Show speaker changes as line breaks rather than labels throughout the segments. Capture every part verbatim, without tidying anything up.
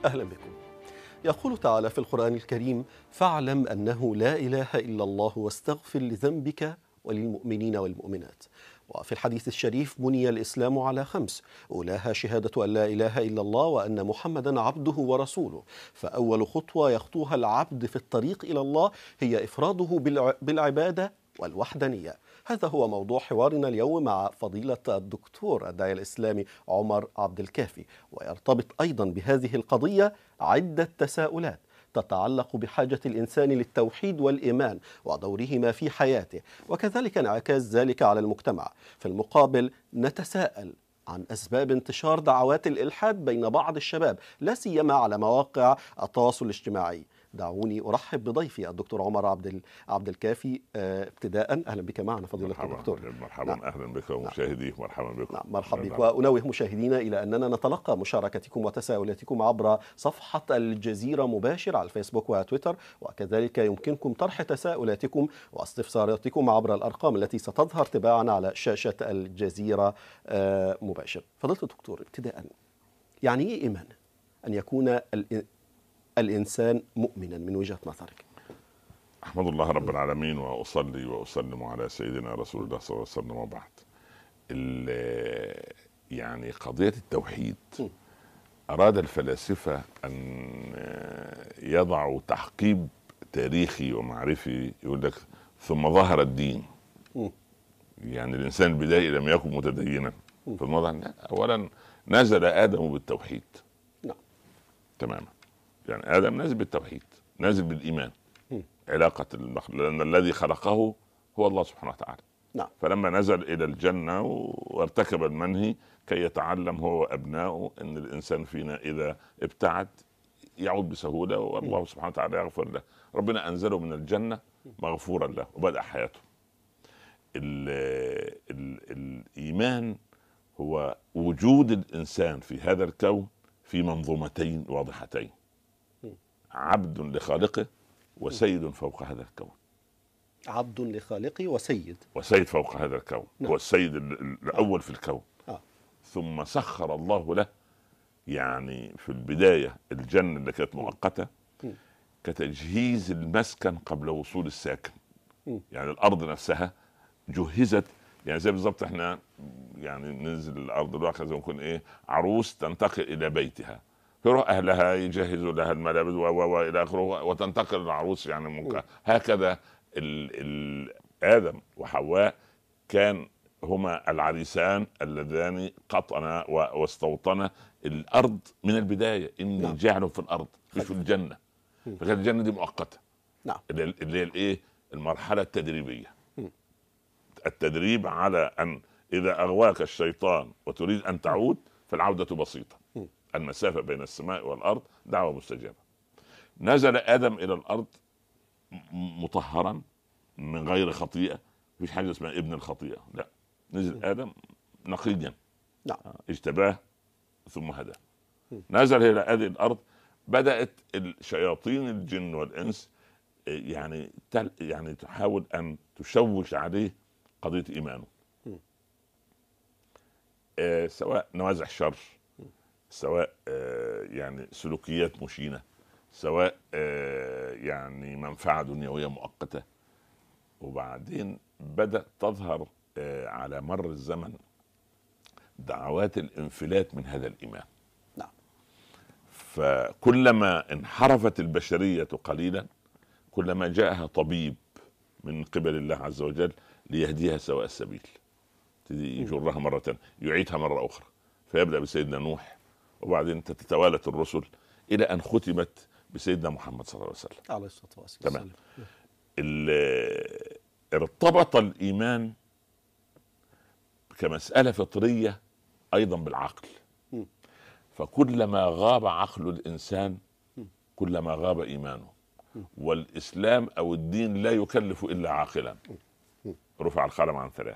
أهلا بكم. يقول تعالى في القرآن الكريم: فاعلم أنه لا إله إلا الله واستغفر لذنبك وللمؤمنين والمؤمنات. وفي الحديث الشريف: بني الإسلام على خمس، أولاها شهادة أن لا إله إلا الله وأن محمدا عبده ورسوله. فأول خطوة يخطوها العبد في الطريق إلى الله هي إفراده بالعبادة والوحدانية. هذا هو موضوع حوارنا اليوم مع فضيلة الدكتور الداعية الإسلامي عمر عبد الكافي. ويرتبط أيضا بهذه القضية عدة تساؤلات تتعلق بحاجة الإنسان للتوحيد والإيمان ودورهما في حياته، وكذلك انعكاس ذلك على المجتمع. في المقابل نتساءل عن أسباب انتشار دعوات الإلحاد بين بعض الشباب، لا سيما على مواقع التواصل الاجتماعي. دعوني أرحب بضيفي الدكتور عمر عبد عبد الكافي. آه، ابتداء أهلا بك معنا فضيلة
مرحبا
الدكتور.
مرحبا
نعم.
أهلا بك ومشاهديك. مرحبا بكم.
نعم، مرحبا بك. وأنوه مشاهدينا إلى أننا نتلقى مشاركتكم وتساؤلاتكم عبر صفحة الجزيرة مباشر على الفيسبوك وتويتر، وكذلك يمكنكم طرح تساؤلاتكم واستفساراتكم عبر الأرقام التي ستظهر تباعا على شاشة الجزيرة مباشر. فضيلة الدكتور، ابتداء، يعني إيه إيمان؟ أن يكون الإنسان مؤمنا من وجهة نظرك؟
أحمد الله رب العالمين وأصلي وأسلم على سيدنا رسول الله صلى الله عليه وسلم. وبعد، يعني قضية التوحيد أراد الفلاسفة أن يضعوا تحقيب تاريخي ومعرفي، يقول لك ثم ظهر الدين. يعني الإنسان البدائي لم يكن متدينا في الموضوع. أولا نزل آدم بالتوحيد.
نعم.
تماما. يعني آدم نزل بالتوحيد، نزل بالإيمان. علاقة المخلوق، لأن الذي خلقه هو الله سبحانه وتعالى.
نعم.
فلما نزل إلى الجنة وارتكب المنهي كي يتعلم هو وأبنائه أن الإنسان فينا إذا ابتعد يعود بسهولة، والله سبحانه وتعالى يغفر له. ربنا أنزله من الجنة مغفورا له وبدأ حياته. ال ال الإيمان هو وجود الإنسان في هذا الكون في منظومتين واضحتين: عبد لخالقه وسيد فوق هذا الكون.
عبد لخالقه وسيد
وسيد فوق هذا الكون.
نعم.
هو السيد الأول في الكون.
آه.
ثم سخر الله له، يعني في البداية الجنة اللي كانت مؤقتة كتجهيز المسكن قبل وصول الساكن. يعني الأرض نفسها جهزت، يعني زي بالضبط احنا يعني ننزل الأرض الواقع زي ما نكون ايه عروس تنتقل إلى بيتها، يروح أهلها يجهزوا لها الملابس وإلى آخره وتنتقل العروس. يعني ممكن هكذا ال ال آدم وحواء كان هما العريسان اللذان قطنا واستوطنا الأرض من البداية. إني
نعم.
جاعل في الأرض مش في الجنة. فكانت الجنة دي مؤقتة.
نعم.
اللي هي الإيه المرحلة التدريبية. التدريب على أن إذا أغواك الشيطان وتريد أن تعود فالعودة بسيطة. المسافة بين السماء والأرض دعوة مستجابة. نزل آدم إلى الأرض مطهرا من غير خطيئة. مفيش حاجة اسمها ابن الخطيئة، لا. نزل آدم نقيا.
نعم.
اجتباه ثم هدى. نزل إلى هذه الأرض، بدأت الشياطين الجن والإنس يعني تل يعني تحاول أن تشوش عليه قضية إيمانه. آه سواء نوازع شر، سواء آه يعني سلوكيات مشينة، سواء آه يعني منفعة دنيوية مؤقتة. وبعدين بدأ تظهر آه على مر الزمن دعوات الانفلات من هذا الإيمان.
نعم.
فكلما انحرفت البشرية قليلا كلما جاءها طبيب من قبل الله عز وجل ليهديها سواء السبيل، يجرها مرة يعيدها مرة أخرى. فيبدأ بسيدنا نوح، وبعدين تتوالت الرسل إلى أن ختمت بسيدنا محمد صلى الله عليه وسلم
عليه الصلاة والسلام.
تمام. ارتبط الإيمان كمسألة فطرية أيضا بالعقل. فكلما غاب عقل الإنسان كلما غاب إيمانه. والإسلام أو الدين لا يكلف إلا عاقلا. رفع القلم عن ثلاث.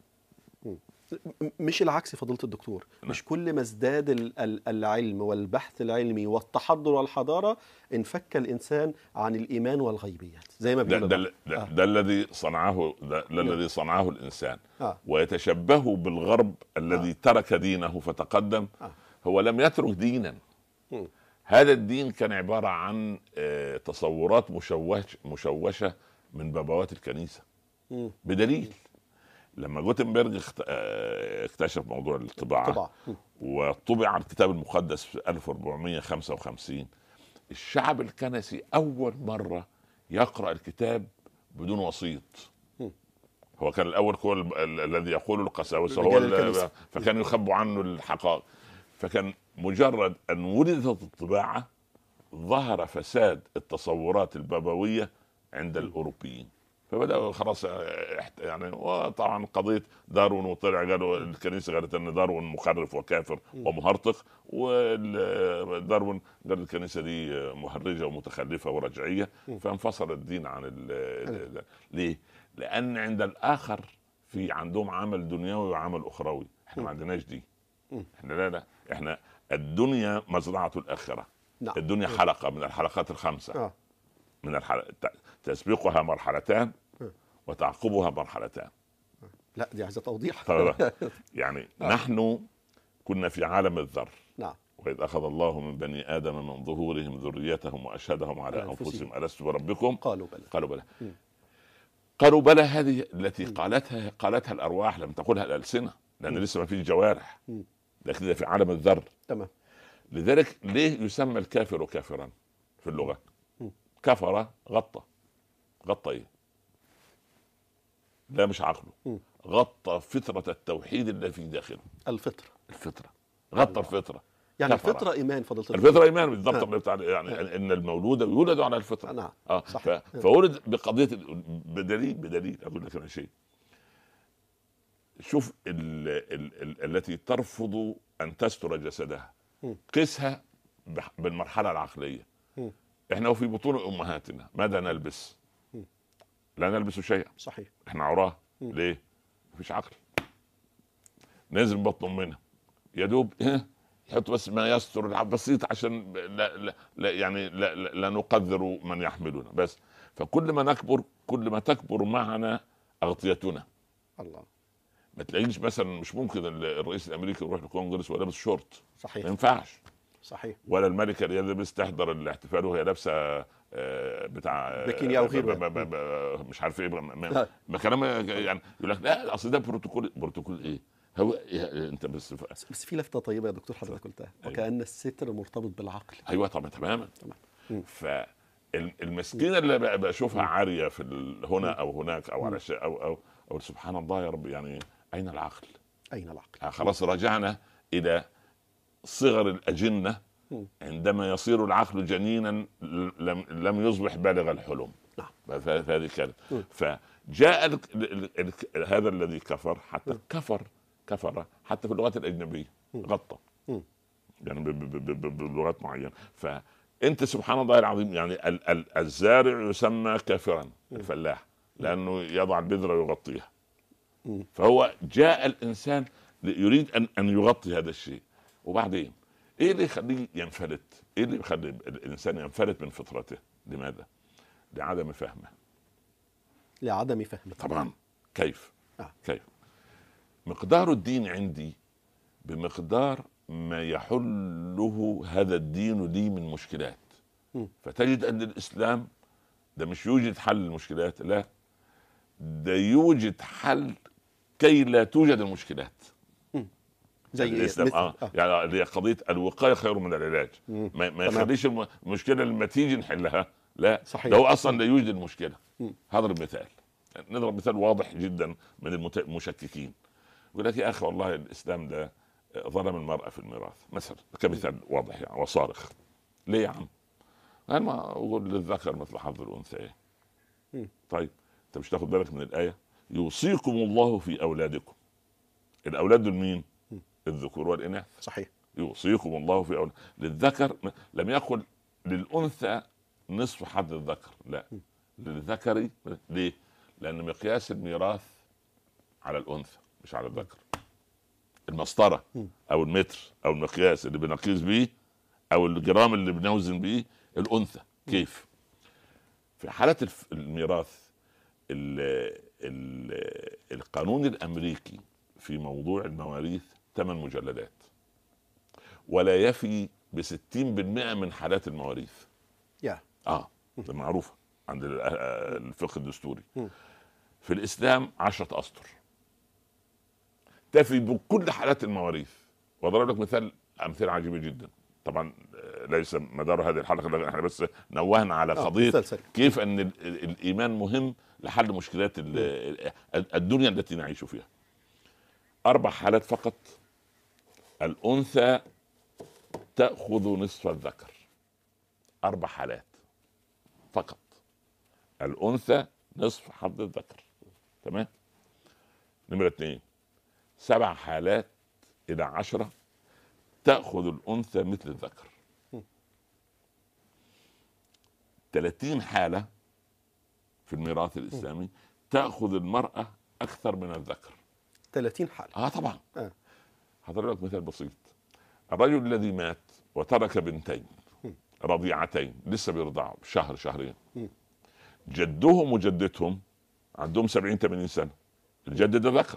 مش العكس فضيلة الدكتور؟ مش كل ما ازداد العلم والبحث العلمي والتحضر والحضارة انفك الإنسان عن الإيمان والغيبيات زي ما بيقول
ده, ده, ده, ده الذي صنعه ده, ده الذي صنعه الإنسان.
آه.
ويتشبه بالغرب الذي آه. ترك دينه فتقدم. آه. هو لم يترك دينا. م. هذا الدين كان عباره عن آه، تصورات مشوش مشوشه من بابوات الكنيسه.
مم.
بدليل لما جوتنبرج اخت- آه، اكتشف موضوع الطباعه
طبعا. مم.
وطبع الكتاب المقدس في ألف وأربعمائة وخمسة وخمسين، الشعب الكنسي اول مره يقرا الكتاب بدون وسيط.
مم.
هو كان الاول هو ال- ال- الذي يقول القساوسه، هو
رجال
ال-
الكنيسة.
فكان يخبوا عنه الحقائق. فكان مجرد ان ولدت الطباعه ظهر فساد التصورات البابويه عند الاوروبيين، فبداوا خلاص احت- يعني. وطبعا قضيه داروين وطلع قالوا الكنيسه قالت ان داروين مخرف وكافر ومهرطق، وداروين قال الكنيسه دي مهرجه ومتخلفه ورجعيه، فانفصل الدين عن ال ال ليه؟ لان عند الاخر في عندهم عمل دنيوي وعمل اخروي، احنا ما عندناش دي. احنا لا لا احنا الدنيا مزرعه الاخره.
نعم.
الدنيا حلقه من الحلقات الخمسه.
آه.
من الحلقة تسبقها مرحلتان وتعقبها مرحلتان.
لا دي عايزه توضيح.
طبعا. يعني نحن كنا في عالم الذر،
نعم.
وإذ أخذ الله من بني آدم من ظهورهم ذريتهم وأشهدهم على
على أنفسهم.
أنفسهم ألست بربكم؟
قالوا بلى.
قالوا بلى.
مم.
قالوا بلى هذه التي قالتها قالتها الأرواح، لم تقولها الألسنة، لأن لسه ما فيش جوارح،
مم.
لكن في عالم الذر.
تمام.
لذلك ليه يسمى الكافر كافرا في اللغة؟
مم.
كفر غطى. غطى ايه؟ لا مش عقله،
مم.
غطى فطرة التوحيد اللي في داخله.
الفطره.
الفطرة غطى الفطرة.
يعني
كفر.
الفطره ايمان فضيله الشيخ.
الفطرة ايمان بالضبط،
آه.
اللي بتاع يعني ان المولود يولد على الفطرة.
نعم.
اه
صح.
ف... فولد بقضية ال- بدليل بدليل اقول لك انا شيء. شوف ال... ال... ال... التي ترفض ان تستر جسدها،
مم.
قسها بح- بالمرحلة العقلية.
مم.
احنا وفي بطون امهاتنا ماذا نلبس؟
مم.
لا نلبس شيئا،
صحيح.
احنا عراه.
مم.
ليه؟ مفيش عقل. نازل بطن امنا يا دوب يحط بس ما يستر العب بسيط عشان لا, لا, لا يعني لا, لا, لا نقدر من يحملنا بس. فكل ما نكبر كل ما تكبر معنا اغطيتنا.
الله.
ما تلاقيش مثلا مش ممكن الرئيس الامريكي يروح الكونغرس ولا لابس شورت،
صحيح.
ما ينفعش.
صحيح.
ولا الملكه اللي لابس تحضر الاحتفال وهي لابسه آه، بتاع
بكيني أو غيره.
ب- ب- ب- مش عارف ايه ب- ما-
لا.
ما كلام يعني يقول لك لا اصل ده بروتوكول. بروتوكول ايه؟ هو إيه انت بس ف...
بس في لفته طيبه يا دكتور حضرتك قلتها،
أيوة.
وكأن الستر مرتبط بالعقل.
ايوه طبعا تماما.
تمام. مم.
فالمسكينه اللي بقى بشوفها عاريه في ال- هنا او هناك او على شيء او او او سبحان الله يا رب، يعني اين العقل؟
اين العقل؟
آه، خلاص رجعنا الى صغر الاجنه
مم.
عندما يصير العقل جنينا لم لم يصبح بالغ الحلم.
نعم.
فهذه كانت.
مم.
فجاء ال ال ال ال هذا الذي كفر حتى كفر كفر حتى في اللغات الاجنبيه غطى،
مم.
يعني ب- ب- ب- ب- بلغات معينه. فانت سبحان الله العظيم يعني ال ال الزارع يسمى كافرا، الفلاح، لانه يضع البذره ويغطيها.
مم.
فهو جاء الانسان يريد ان ان يغطي هذا الشيء. وبعدين ايه اللي يخليه ينفلت؟ ايه اللي يخلي الانسان ينفلت من فطرته؟ لماذا؟ لعدم فهمه.
لعدم فهمه.
طبعا. كيف؟
آه.
كيف؟ مقدار الدين عندي بمقدار ما يحله هذا الدين لي من مشكلات.
م.
فتجد ان الاسلام ده مش يوجد حل المشكلات، لا، ده يوجد حل كي لا توجد المشكلات.
زي
يعني
إيه؟
الاسلام
مثل-
اه,
آه.
يعني اللي هي قضيه الوقايه خير من العلاج.
مم.
ما, ما
تمام.
يخليش الم- المشكله لما تيجي نحلها، لا،
صحيح.
ده هو اصلا لا يوجد المشكله.
مم.
هضرب مثال، نضرب مثال واضح جدا من المت- المشككين. يقول لك يا اخي والله الاسلام ده ظلم المراه في الميراث مثلا، كمثال واضح يعني وصارخ. ليه يا عم؟ قال ما اقول للذكر مثل حظ الانثيين.
مم.
طيب انت مش تاخد بالك من الايه؟ يوصيكم الله في اولادكم. الاولاد دول مين؟ الذكور والاناث.
صحيح.
يوصيكم الله في أولاد. للذكر لم يقل للأنثى نصف حظ الذكر، لا، للذكر. ليه؟ لأن مقياس الميراث على الأنثى مش على الذكر. المسطرة أو المتر أو المقياس اللي بنقيس بيه أو الجرام اللي بنوزن بيه الأنثى. كيف؟ في حالة الف- الميراث ال ال القانون الأمريكي في موضوع المواريث ثمان مجلدات، ولا يفي ب ستين بالمئة من حالات المواريث.
يا
اه ده معروفه عند ال- آه، الفقه الدستوري. في الاسلام عشرة اسطر تفي بكل حالات المواريث. واضرب لك مثال، امثله عجيبه جدا. طبعا آه، ليس مدار هذه الحلقه، لكن احنا بس نوهنا على
آه،
قضيه
مثال سريع.
كيف ان ال- ال- الايمان مهم لحل مشكلات ال- الدنيا التي نعيش فيها. اربع حالات فقط الانثى تاخذ نصف الذكر. اربع حالات فقط الانثى نصف حظ الذكر. تمام. نمرة اثنين، سبع حالات الى عشرة تأخذ الانثى مثل الذكر. ثلاثين حالة في الميراث الاسلامي تأخذ المرأة اكثر من الذكر.
ثلاثين حالة.
اه طبعا.
آه.
هضرب لك مثال بسيط. الرجل الذي مات وترك بنتين رضيعتين لسه بيرضعوا شهر شهرين، جدهم وجدتهم عندهم سبعين ثمانين سنة. الجد ده ذكر،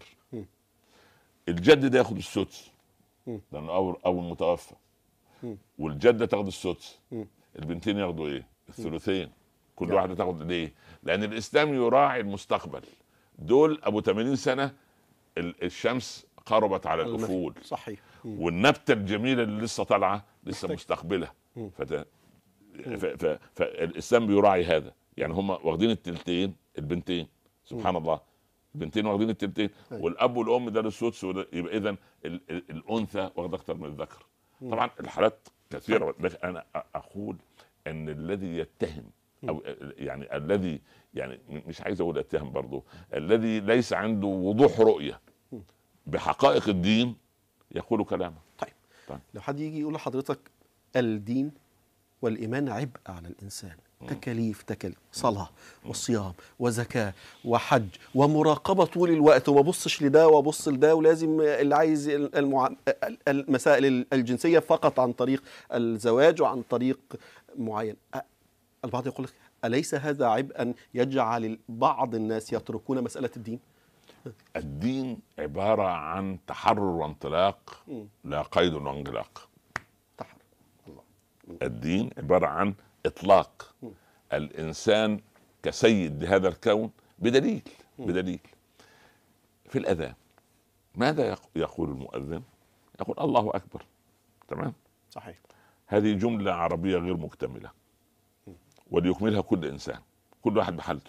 الجد ده ياخد السدس لانه اول اول متوفى، والجده تاخد السدس. البنتين ياخدوا ايه؟ الثلثين. كل
يعني.
واحده تاخد ليه؟ لان الاسلام يراعي المستقبل. دول ابو ثمانين سنة ال- الشمس قربت على الافول،
صحيح.
والنبته الجميله اللي لسه طالعه لسه
محتاج.
مستقبله. فت... ف... ف... فالاسلام بيراعي هذا. يعني هم واخدين التلتين البنتين، سبحان الله، البنتين واخدين التلتين، والاب والام ده السدس، يبقى اذا ال... ال... الانثى واخده اكثر من الذكر. طبعا الحالات كثيره، لكن انا اقول ان الذي يتهم او يعني الذي يعني مش عايز اقول اتهم برضه، الذي ليس عنده وضوح رؤيه بحقائق الدين يقول كلامه.
طيب.
طيب.
لو حد يجي يقول لحضرتك الدين والإيمان عبء على الإنسان، تكاليف تكاليف صلاة وصيام وزكاة وحج ومراقبة طول الوقت، وما بصش لده وابص لده، ولازم اللي عايز المع... المسائل الجنسية فقط عن طريق الزواج وعن طريق معين. البعض يقول لك أليس هذا عبئا يجعل بعض الناس يتركون مسألة الدين؟
الدين عبارة عن تحرر وانطلاق، لا قيد وانغلاق.
تحرر. الله.
الدين عبارة عن إطلاق الإنسان كسيد لهذا الكون بدليل بدليل في الأذان. ماذا يقول المؤذن؟ يقول الله أكبر. تمام.
صحيح.
هذه جملة عربية غير مكتملة، وليكملها كل إنسان، كل واحد بحالته.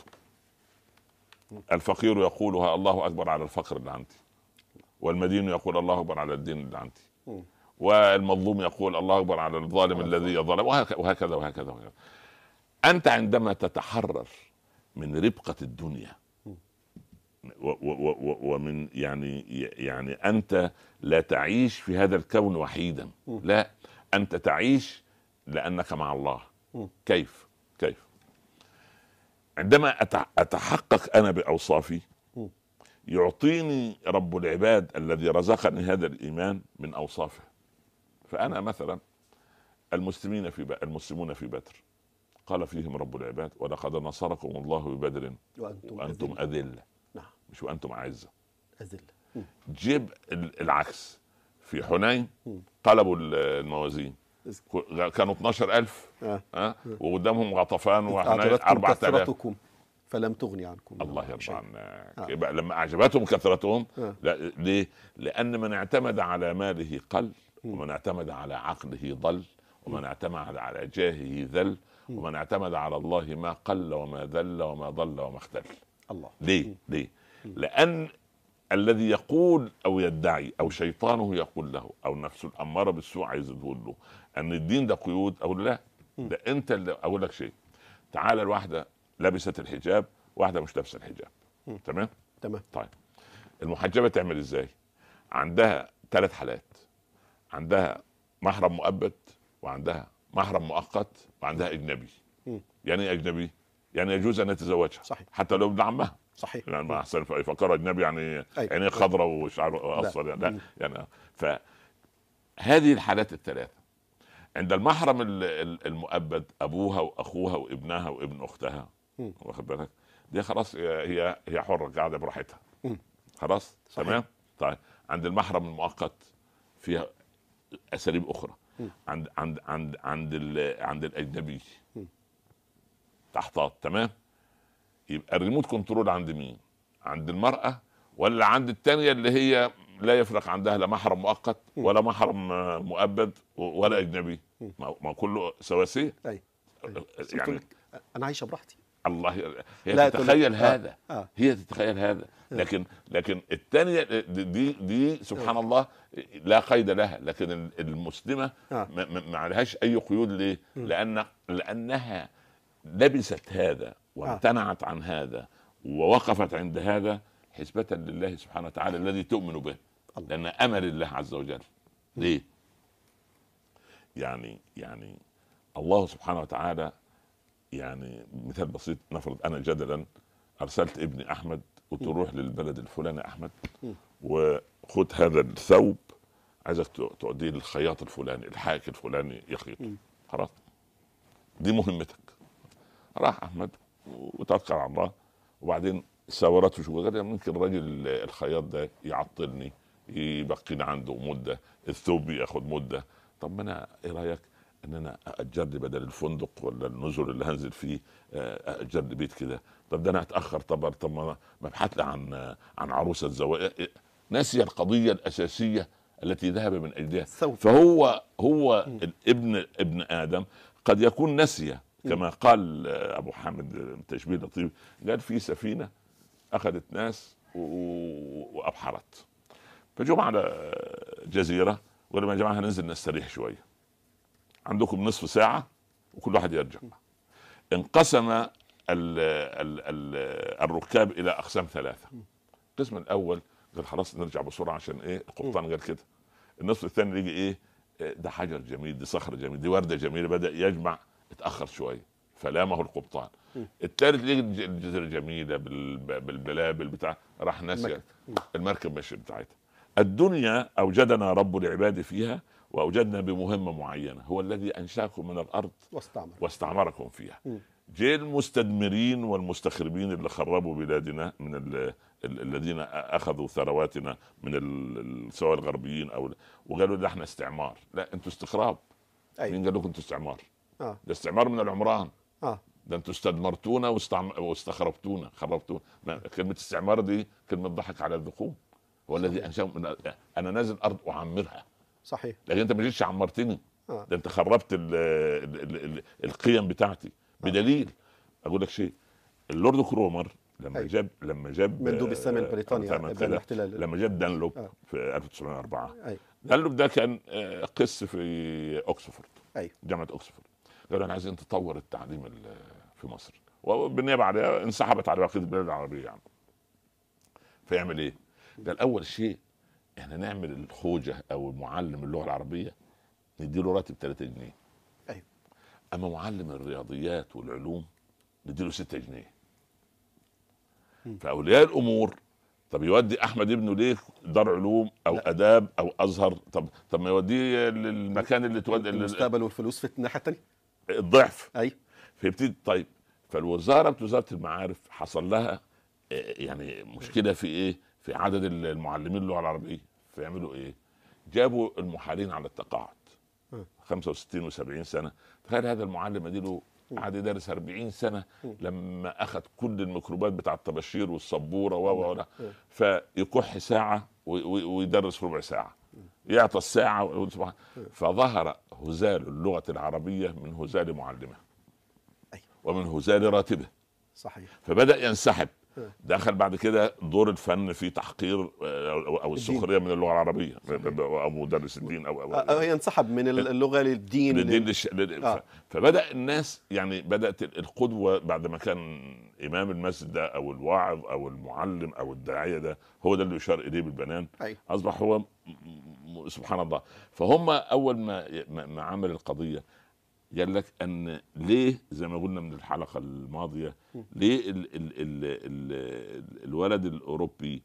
الفقير يقولها الله أكبر على الفقر اللي عندي، والمدين يقول الله أكبر على الدين اللي عندي، والمظلوم يقول الله أكبر على الظالم الذي يظلم، وهكذا وهكذا وهكذا, وهكذا. أنت عندما تتحرر من ربقة الدنيا ومن يعني يعني أنت لا تعيش في هذا الكون وحيدا، لا، أنت تعيش لأنك مع الله. كيف كيف عندما أتحقق أنا بأوصافي يعطيني رب العباد الذي رزقني هذا الإيمان من أوصافه. فأنا مثلا المسلمين في ب... المسلمون في بدر قال فيهم رب العباد ولقد نصركم الله ببدر وأنتم, وأنتم أذلة.
نعم.
مش وأنتم أعزة.
أذلة.
جيب العكس، في حنين قلبوا الموازين، كانوا اثناشر ألف
آه.
أه؟ وقدامهم غطفان وحنين
أعجبتكم
أربعة آلاف
فلم تغني عنكم
الله يرضى عنك.
آه.
لما أعجبتهم كثرتهم
آه.
لا ليه؟ لأن من اعتمد على ماله قل، ومن اعتمد على عقله ضل، ومن اعتمد على جاهه ذل، ومن اعتمد على الله ما قل وما ذل وما ضل وما اختل.
الله.
ليه؟ ليه؟ لأن الذي يقول أو يدعي أو شيطانه يقول له أو نفسه الأمارة بالسوء عايز تقول له أن الدين ده قيود، أو لا، ده أنت اللي أقول لك شيء. تعال الواحدة لبست الحجاب، واحدة مش لابسة الحجاب. تمام؟
تمام.
طيب المحجبة تعمل إزاي؟ عندها ثلاث حالات، عندها محرم مؤبد، وعندها محرم مؤقت، وعندها أجنبي. م. يعني إيه أجنبي؟ يعني يجوز أن يتزوجها.
صحيح.
حتى لو ابن عمها.
صحيح.
يعني ما أحسن يفكر أجنبي يعني يعني خضراء وشعره أصفر، لا. لا يعني. فهذه الحالات الثلاثة عند المحرم المؤبد أبوها وأخوها وابنها وابن أختها، واخد بالك؟ دي خلاص هي هي حرة قاعدة براحتها، خلاص. تمام. طيب عند المحرم المؤقت فيها أساليب أخرى. عند عند عند عند عند الاجنبي تحتاط، تمام. يبقى الريموت كنترول عند مين؟ عند المرأة ولا عند الثانية اللي هي لا يفرق عندها لا محرم مؤقت ولا محرم مؤبد ولا اجنبي؟ ما كله سواسية.
أي.
يعني
انا عايشه براحتي.
الله، هي تتخيل هذا. آه. آه. هي تتخيل هذا، لكن لكن الثانيه دي دي سبحان آه. الله لا قيد لها، لكن المسلمه آه. ما عليهاش اي قيود. ليه؟ لان لانها لبست هذا وامتنعت عن هذا ووقفت عند هذا حسبة لله سبحانه وتعالى الذي تؤمن به، لأن أمر الله عز وجل. ليه؟ يعني يعني الله سبحانه وتعالى، يعني مثال بسيط، نفرض أنا جدلا أرسلت ابني أحمد وتروح للبلد الفلاني أحمد وخد هذا الثوب عايزك توديه للخياط الفلاني الحاكي الفلاني يخيطه، خلاص دي مهمتك. راح أحمد وتوكل على الله، وبعدين ساورته شو قال ممكن الراجل الخياط ده يعطلني، يبقيني عنده مده، الثوب ياخد مده. طب ما انا ايه رايك ان انا اجر لي بدل الفندق ولا النزل اللي هنزل فيه اجر لي بيت كده؟ طب ده انا هتاخر، طب طب ما ابحث لي عن عن عروسه زواج. ناسي القضيه الاساسيه التي ذهب من اجلها. فهو هو الابن ابن ادم قد يكون نسي، كما قال ابو حامد تشبيه لطيف، قال في سفينه اخذت ناس وابحرت، فجوا على جزيره وقالوا يا جماعه هننزل نستريح شويه، عندكم نصف ساعه وكل واحد يرجع. انقسم ال ال ال الركاب الى اقسام ثلاثه. القسم الاول قال خلاص نرجع بسرعه عشان ايه القبطان قال كده. النصف الثاني يجي ايه ده حجر جميل، دي صخره جميل، دي ورده جميله، بدا يجمع، اتاخر شويه فلامه القبطان. الثالث لقى الجزيره جميله بالبلابل بتاع، راح ناسي المركب ماشي بتاعتها. الدنيا اوجدنا رب العباد فيها واوجدنا بمهمه معينه، هو الذي انشاكم من الارض
واستعمر.
واستعمركم فيها. جاء المستدمرين والمستخربين اللي خربوا بلادنا من ال... الذين اخذوا ثرواتنا من سواء الغربيين او وقالوا ده احنا استعمار. لا، انتوا استخراب. أيوة. مين قال لكم انتوا استعمار؟ آه. ده استعمار من العمران. اه ده انتوا استدمرتونا واستعم... واستخربتونا خربتونا. كلمه استعمار دي كلمه ضحك على الذقوم. هو الذي انشاهم من... انا نازل ارض اعمرها.
صحيح.
لكن انت ما جيتش عمرتني. آه. ده انت خربت ال... ال... ال... القيم بتاعتي. بدليل اقول لك شيء، اللورد كرومر لما أي. جاب لما جاب
مندوب السامي البريطاني
الاحتلال، لما جاب دانلوب آه. في ألف وتسعمائة وأربعة. أي. دانلوب ده كان قس في اوكسفورد. أي. جامعه اوكسفورد. قالوا انا عايزين نتطور التعليم في مصر، وبالنيابه عليها انسحبت على بقيه البلاد العربيه يعني. فيعمل ايه؟ ده الاول شيء احنا نعمل الخوجه او المعلم اللغه العربيه نديله راتب ثلاثة جنيه. ايوه. اما معلم الرياضيات والعلوم نديله ستة جنيه. فاولياء الامور طب يودي احمد ابنه ليه دار علوم او لا. اداب او ازهر؟ طب طب ما يوديه للمكان اللي تودي
المستقبل والفلوس في الناحيه الثانيه
الضعف.
اي.
فيبتدي طيب، فالوزاره وزاره المعارف حصل لها يعني مشكله في ايه؟ في عدد المعلمين اللغه العربيه. فيعملوا ايه؟ جابوا المحالين على التقاعد خمسة وستين وسبعين سنه. تخيل هذا المعلم اديله قعد يدرس أربعين سنه لما اخذ كل الميكروبات بتاع الطباشير والسبوره و فيكح ساعه ويدرس ربع ساعه، يعطى الساعه. فظهر هزال اللغه العربيه من هزال معلمه ومن هزال راتبه. صحيح. فبدا ينسحب. دخل بعد كده دور الفن في تحقير او السخريه من اللغه العربيه او مدرس الدين او او,
أو ينسحب من اللغه للدين
للدين للش... آه. فبدا الناس يعني بدات القدوه بعد ما كان امام المسجد ده او الواعظ او المعلم او الداعيه ده هو ده اللي يشار اليه بالبنان. أي. اصبح هو سبحان الله. فهم اول ما ما عمل القضيه قال لك ان ليه زي ما قلنا من الحلقه الماضيه ليه ال ال ال ال الولد الاوروبي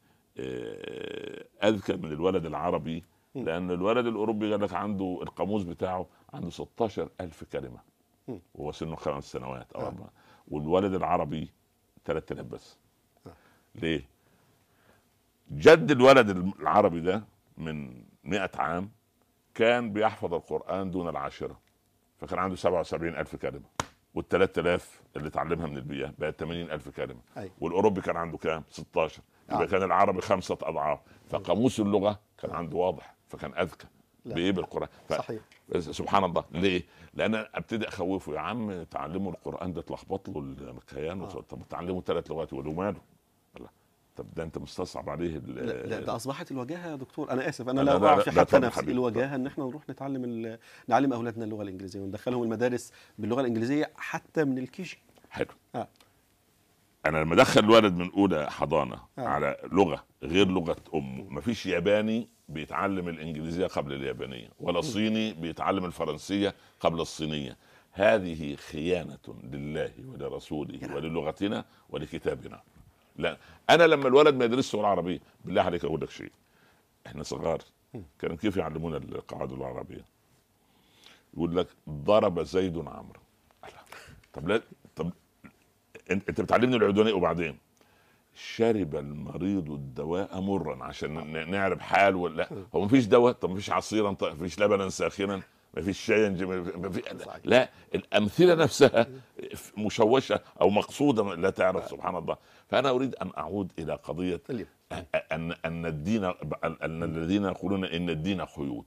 اذكى من الولد العربي؟ لان الولد الاوروبي قال لك عنده القاموس بتاعه عنده ستة عشر ألف كلمه وهو سنه خمس سنوات او اربعه، والولد العربي ثلاثة آلاف بس. ليه؟ جد الولد العربي ده من مئة عام كان بيحفظ القرآن دون العاشرة، فكان عنده سبعة وسبعين ألف كلمة، والثلاث آلاف اللي تعلمها من البيئة بقت ثمانين ألف كلمة.
أي.
والأوروبي كان عنده كام؟ ستاشر. يبقى كان العربي خمسة أضعاف. فقاموس اللغة كان عنده واضح، فكان أذكى بإيه؟ بالقرآن. ف...
صحيح.
سبحان الله. ليه؟ لأن ابتدي أخوفه، يا عم تعلموا القرآن ده تلخبط له الكيان. آه. طب تعلموا ثلاث لغات ولو ماله؟ طب ده انت مستصعب عليه.
لا, لا ده اصبحت الوجاهه يا دكتور. انا اسف، انا
لا
لا اقع في حتى نفسي.
حبيب.
الوجاهه ان احنا نروح نتعلم ال... نعلم اولادنا اللغه الانجليزيه وندخلهم المدارس باللغه الانجليزيه حتى من الكيجي.
حلو.
آه.
انا لما ادخل الولد من اولى حضانه
آه.
على لغه غير لغه امه، مفيش ياباني بيتعلم الانجليزيه قبل اليابانيه، ولا صيني بيتعلم الفرنسيه قبل الصينيه. هذه خيانه لله ولرسوله وللغتنا ولكتابنا. لا، انا لما الولد ما يدرسش اللغه العربيه، بالله عليك اقول لك شيء، احنا صغار كانوا كيف يعلمونا القواعد اللغه العربيه؟ يقول لك ضرب زيد عمرو. طب لا، طب انت بتعلمني العدوانيه وبعدين شرب المريض الدواء مرا عشان نعرف حال ولا هو مفيش دواء؟ طب مفيش عصيرا؟ طب مفيش لبنا ساخنا؟ مفيش شاي؟ مفيش... لا، الامثله نفسها مشوشه او مقصوده لا تعرف. سبحان الله. فانا اريد ان اعود الى قضيه ان ان الدين، ان الذين يقولون ان الدين خيوط.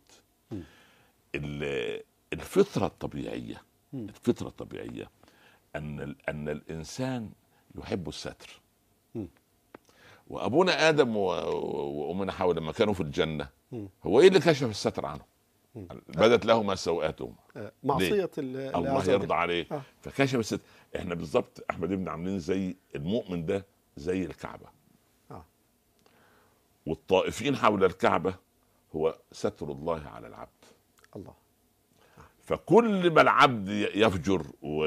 الفطره الطبيعيه، الفطره الطبيعيه ان ان الانسان يحب الستر. وابونا ادم وامنا حواء لما كانوا في الجنه، هو ايه اللي كشف الستر عنه؟ بدت لهما سوءاتهم،
معصيه
الله يرضى عليه. آه. فكشف الستر. احنا بالضبط احمد ابن عاملين زي المؤمن ده زي الكعبه. آه. والطائفين حول الكعبه هو ستر الله على العبد. الله. فكل ما العبد يفجر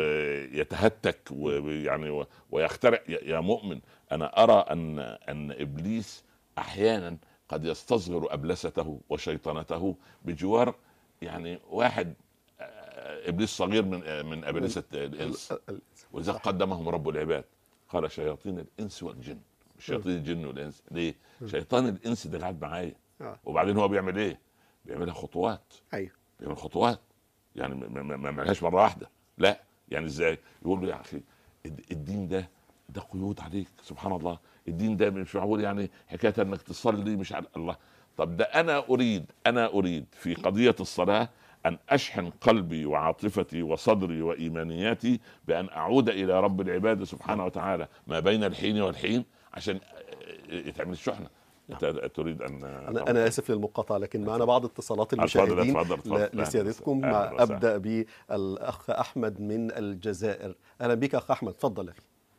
ويتهتك ويعني ويخترع، يا مؤمن انا ارى ان ان ابليس احيانا قد يستصغر ابلسته وشيطنته بجوار يعني واحد ابليس صغير من من ابلسه الانس. واذا قدمهم رب العباد قال شياطين الانس والجن، شياطين الجن والانس. ليه؟ شيطان الانس ده قاعد معايا، وبعدين هو بيعمل ايه؟ بيعملها خطوات. ايوه، بيعمل خطوات، يعني ما عملهاش مره واحده. لا، يعني ازاي؟ يقول له يا اخي الدين ده ده قيود عليك. سبحان الله. الدين ده مش معقول يعني حكايه انك تصلي مش على الله. طب ده انا اريد انا اريد في قضيه الصلاه ان اشحن قلبي وعاطفتي وصدري وايمانياتي بان اعود الى رب العباد سبحانه وتعالى ما بين الحين والحين عشان يتعمل الشحنه. انت تريد ان
انا انا اسف للمقاطعه، لكن معنا بعض اتصالات المشاهدين لسيادتكم. مع ابدا بالاخ احمد من الجزائر. اهلا بك اخ احمد، تفضل.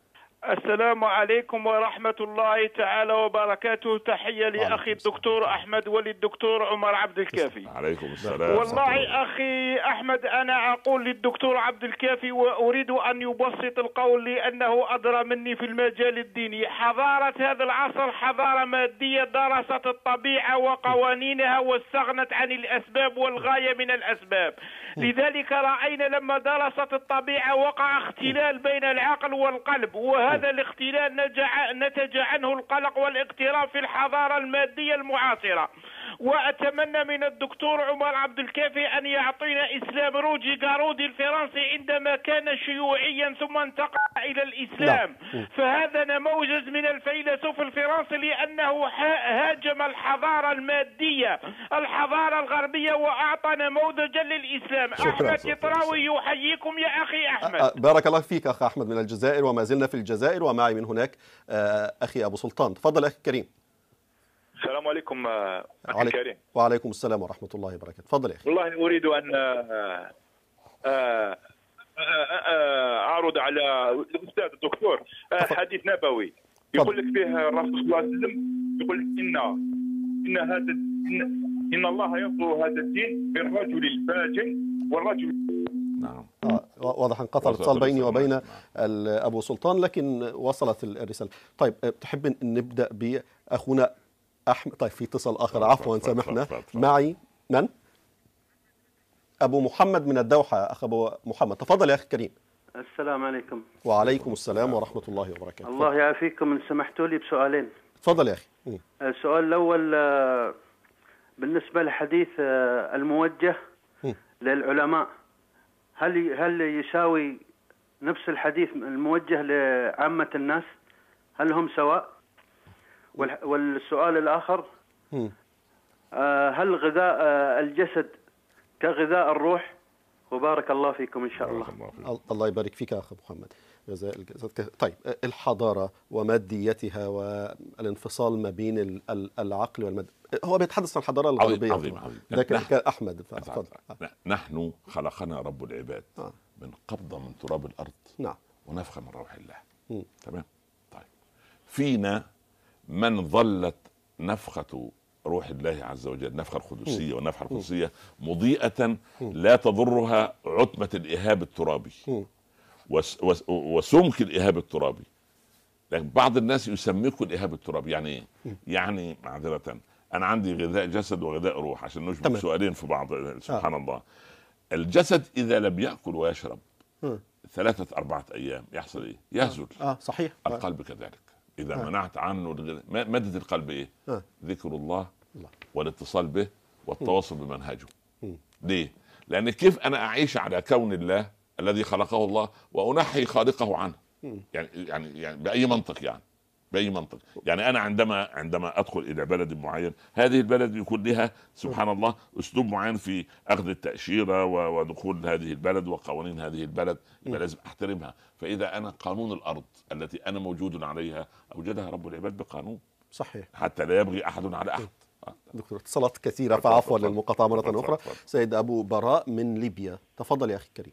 السلام عليكم ورحمة الله تعالى وبركاته. تحية لأخي الدكتور أحمد وللدكتور عمر عبد الكافي.
عليكم السلام.
والله أخي أحمد أنا أقول للدكتور عبد الكافي وأريد أن يبسط القول لأنه أدرى مني في المجال الديني. حضارة هذا العصر حضارة مادية درست الطبيعة وقوانينها واستغنت عن الأسباب والغاية من الأسباب. لذلك رأينا لما درست الطبيعة وقع اختلال بين العقل والقلب، وهذا الاختلال نتج عنه القلق والاغتراب في الحضارة المادية المعاصرة. وأتمنى من الدكتور عمر عبد الكافي أن يعطينا إسلام روجي جارودي الفرنسي عندما كان شيوعيا ثم انتقل إلى الإسلام. لا. فهذا نموذج من الفيلسوف الفرنسي لأنه هاجم الحضارة المادية الحضارة الغربية وأعطى نموذجا للإسلام. أحمد تطراوي يحييكم يا أخي أحمد.
بارك الله فيك أخ أحمد من الجزائر، وما زلنا في الجزائر ومعي من هناك أخي أبو سلطان. تفضل أخي الكريم.
السلام عليكم أخي الكريم.
وعليكم السلام ورحمة الله وبركاته. تفضل يا أخي.
والله أريد أن أعرض على الأستاذ الدكتور حديث نبوي يقول لك فيه الرسول صلى الله عليه وسلم يقول لك إن إن هذا إن, إن الله ينصر هذا الدين بالرجل الفاجر والرجل.
نعم. آه واضح انقطع الاتصال بيني وبين أبو سلطان، لكن وصلت الرسالة. طيب تحب نبدأ بأخونا أحمد؟ طيب في اتصال آخر، عفوا سامحنا. معي من؟ أبو محمد من الدوحة. أخ أبو محمد تفضل يا أخي الكريم.
السلام عليكم.
وعليكم السلام ورحمة الله وبركاته.
الله يعافيكم. إن سمحتوا لي بسؤالين.
تفضل يا أخي.
السؤال الأول، بالنسبة لحديث الموجه للعلماء، هل هل يساوي نفس الحديث الموجه لعامة الناس؟ هل هم سواء؟ والسؤال الآخر، هل غذاء الجسد كغذاء الروح؟ وبارك الله فيكم إن شاء الله.
الله يبارك فيك يا أخ محمد. غذاء الجسد. طيب، الحضارة وماديتها والانفصال ما بين العقل والمادة، هو بيتحدث عن الحضارة الغربية.
عظيم عظيم.
ده كان أحمد.
نحن خلقنا رب العباد
آه.
من قبضة من تراب الأرض،
نعم،
ونفخة من روح الله.
م.
تمام. طيب، فينا من ظلت نفخة روح الله عز وجل، نفخة القدسية والنفخة القدسية مضيئة لا تضرها عتمة الإهاب الترابي وسمك الإهاب الترابي. لكن بعض الناس يسمكوا الإهاب الترابي. يعني ايه؟ يعني معذرة، أنا عندي غذاء جسد وغذاء روح، عشان نشبه سؤالين في بعض. سبحان آه. الله. الجسد إذا لم يأكل ويشرب م. ثلاثة أربعة أيام يحصل إيه؟ يهزل.
آه. آه صحيح.
القلب كذلك، إذا
آه.
منعت عنه مادة القلب إيه؟ آه. ذكر الله، الله والاتصال به والتواصل م. بمنهجه. م. ليه؟ لأن كيف أنا أعيش على كون الله الذي خلقه الله وأنحي خالقه عنه؟ م. يعني يعني يعني بأي منطق؟ يعني بأي منطق؟ يعني أنا عندما عندما أدخل إلى بلد معين، هذه البلد يكون لها سبحان الله أسلوب معين في أخذ التأشيرة ودخول هذه البلد وقوانين هذه البلد، يبقى لازم أحترمها. فإذا أنا قانون الأرض التي أنا موجود عليها أوجدها رب العباد بقانون.
صحيح.
حتى لا يبغي أحد على أحد.
دكتور، اتصالات كثيرة فعفوا للمقاطعة مرة أخرى. سيد أبو براء من ليبيا، تفضل يا أخي الكريم.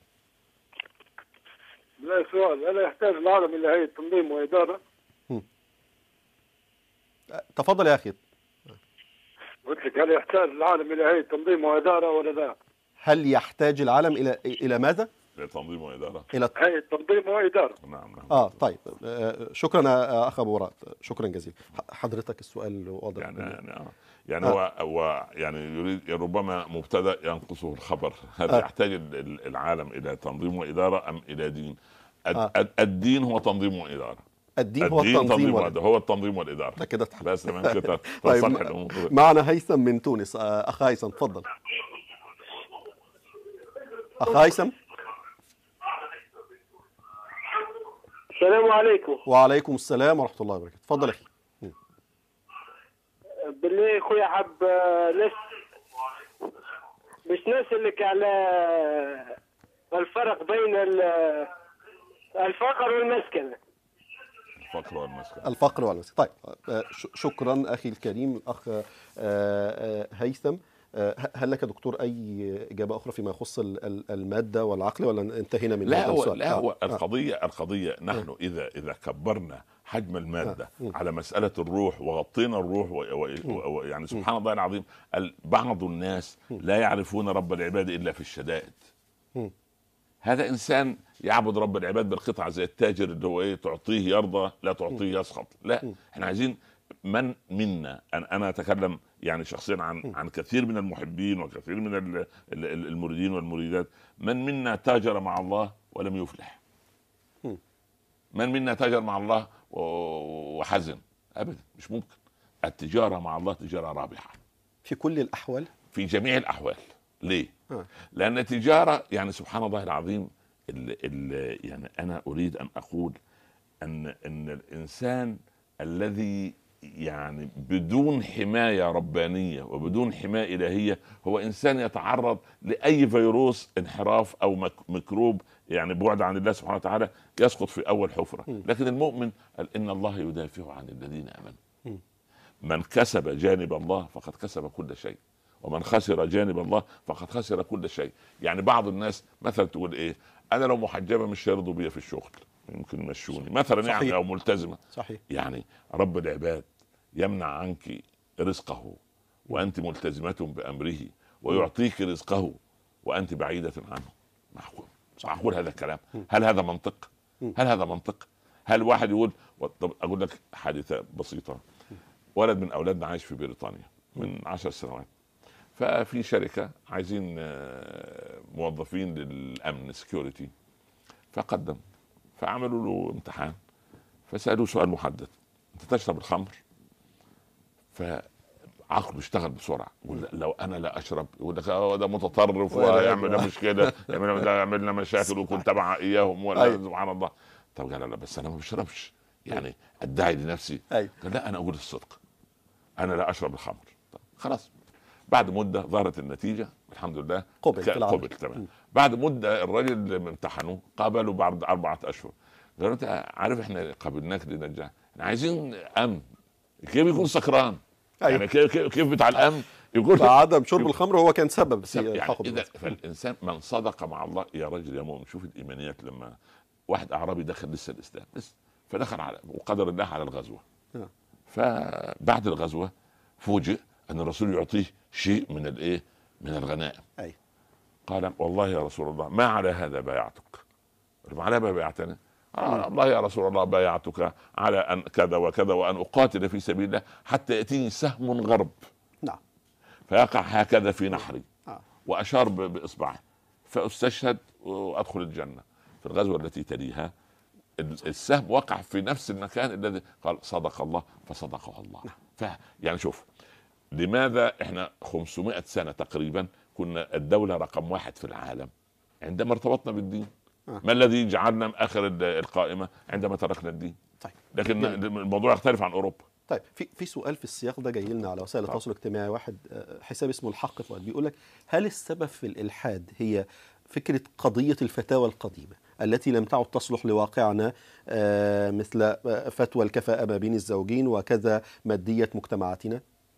لا سؤال، ألا يحتاج العالم إلى هيئة تنظيم وإدارة؟
تفضل يا أخي.
قلت لك هل يحتاج العالم إلى هيئة تنظيم وإدارة ولا لا؟
هل يحتاج العالم إلى إلى ماذا؟
إلى تنظيم وإدارة.
إلى
هيئة تنظيم وإدارة.
نعم نعم.
آه طيب، شكرا أخ أبو براء، شكرا جزيلا. حضرتك السؤال واضح.
يعني يعني, يعني آه. هو هو يعني يريد ربما مبتدأ ينقصه الخبر. هل آه. يحتاج العالم إلى تنظيم وإدارة أم إلى دين؟ آه. الدين هو تنظيم وإدارة.
الدين هو التنظيم,
التنظيم وال... هو التنظيم والإدارة.
ده كده
بس تمام كده.
طيب، معنا هيثم من تونس. أخ هيثم تفضل. أخ هيثم.
السلام عليكم.
وعليكم السلام ورحمة الله وبركاته. تفضل أخي.
بالله خويا حب نس مش نسألك على الفرق بين الفقر والمسكنة.
الفقر والمسكنة.
الفقر والمسكنة. طيب، شكرا أخي الكريم الأخ هيثم. هل لك دكتور أي إجابة أخرى فيما يخص المادة والعقل، ولا انتهينا من
لا
هذا السؤال؟
لا هو آه. القضية القضية نحن آه. إذا إذا كبرنا حجم المادة آه. على مسألة الروح وغطينا الروح ويعني سبحان الله العظيم، بعض الناس لا يعرفون رب العباد إلا في الشدائد. هذا إنسان يعبد رب العباد بالقطعة زي التاجر اللي هو إيه، تعطيه يرضى لا تعطيه يسخط. لا، إحنا عايزين من منا، أنا أتكلم يعني شخصيا عن عن كثير من المحبين وكثير من المريدين والمريدات، من منا تاجر مع الله ولم يفلح؟ من منا تاجر مع الله وحزن؟ أبدا، مش ممكن. التجارة مع الله تجارة رابحة
في كل الأحوال،
في جميع الأحوال. ليه؟ لأن التجارة يعني سبحان الله العظيم، ال ال يعني أنا أريد أن أقول أن أن الإنسان الذي يعني بدون حماية ربانية وبدون حماية إلهية هو إنسان يتعرض لأي فيروس انحراف أو ميكروب يعني بعد عن الله سبحانه وتعالى يسقط في أول حفرة. لكن المؤمن قال إن الله يدافع عن الذين آمنوا. من كسب جانب الله فقد كسب كل شيء، ومن خسر جانب الله فقد خسر كل شيء. يعني بعض الناس مثلا تقول إيه، أنا لو محجبة مش هيرضوا بيا في الشغل، يمكن يمشوني مثلا. صحيح. يعني أو ملتزمة.
صحيح. يعني
رب العباد يمنع عنك رزقه وأنت ملتزمة بأمره، ويعطيك رزقه وأنت بعيدة عنه. معقول؟ معقول هذا الكلام؟ هل هذا منطق؟ هل هذا منطق؟ هل واحد يقول، طب أقول لك حادثة بسيطة. ولد من أولادنا عايش في بريطانيا من عشر سنوات، ففي شركة عايزين موظفين للأمن سكيورتي، فقدم، فعملوا له امتحان، فسألوه سؤال محدد: أنت تشرب الخمر؟ عقله اشتغل بسرعه، يقول لو انا لا اشرب يقول لك اه ده متطرف ويعمل لنا مشكله، يعمل لنا مشاكل وكنت تبع اياهم ولا أيوة. سبحان الله. طب قال لا بس انا ما بشربش يعني ادعي لنفسي.
أيوة.
قال لا انا اقول الصدق، انا لا اشرب الخمر. طب خلاص، بعد مده ظهرت النتيجه الحمد لله،
قبل
قبل تمام. بعد مده الراجل امتحنه قابله بعد اربعه اشهر، قالوا انت عارف احنا قابلناك لنجاح، احنا عايزين امن. كيف يكون سكران؟ أيوة. يعني كيف كيف بتاع الامن يقول
عدم شرب الخمر هو كان سبب في
يعني إذا فالانسان من صدق مع الله يا رجل يا مؤمن. شوف الايمانيات، لما واحد اعرابي دخل لسه الاسلام لسه، فدخل على وقدر الله على الغزوه، أه. فبعد الغزوه فوجئ ان الرسول يعطيه شيء من الايه من الغنائم. أي. قال والله يا رسول الله ما على هذا بايعتك. ما على ما بايعتني؟ آه الله يا رسول الله بايعتك على ان كذا وكذا وان اقاتل في سبيل الله حتى ياتيني سهم غرب، نعم، فيقع هكذا في نحري، آه. واشار باصبعه فاستشهد وادخل الجنه. في الغزوه التي تليها السهم وقع في نفس المكان الذي قال صدق الله فصدقه الله. نعم. ف يعني شوف لماذا احنا خمسمائة سنه تقريبا كنا الدوله رقم واحد في العالم عندما ارتبطنا بالدين. آه. ما الذي جعلنا اخر القائمه؟ عندما تركنا الدين. طيب. لكن يعني الموضوع يختلف عن اوروبا.
طيب في في سؤال في السياق ده جاي لنا على وسائل التواصل الاجتماعي، واحد حساب اسمه الحق فؤاد بيقول لك هل السبب في الالحاد هي فكره قضيه الفتاوى القديمه التي لم تعد تصلح لواقعنا، مثل فتوى الكفاءه ما بين الزوجين وكذا ماديه مجتمعاتنا؟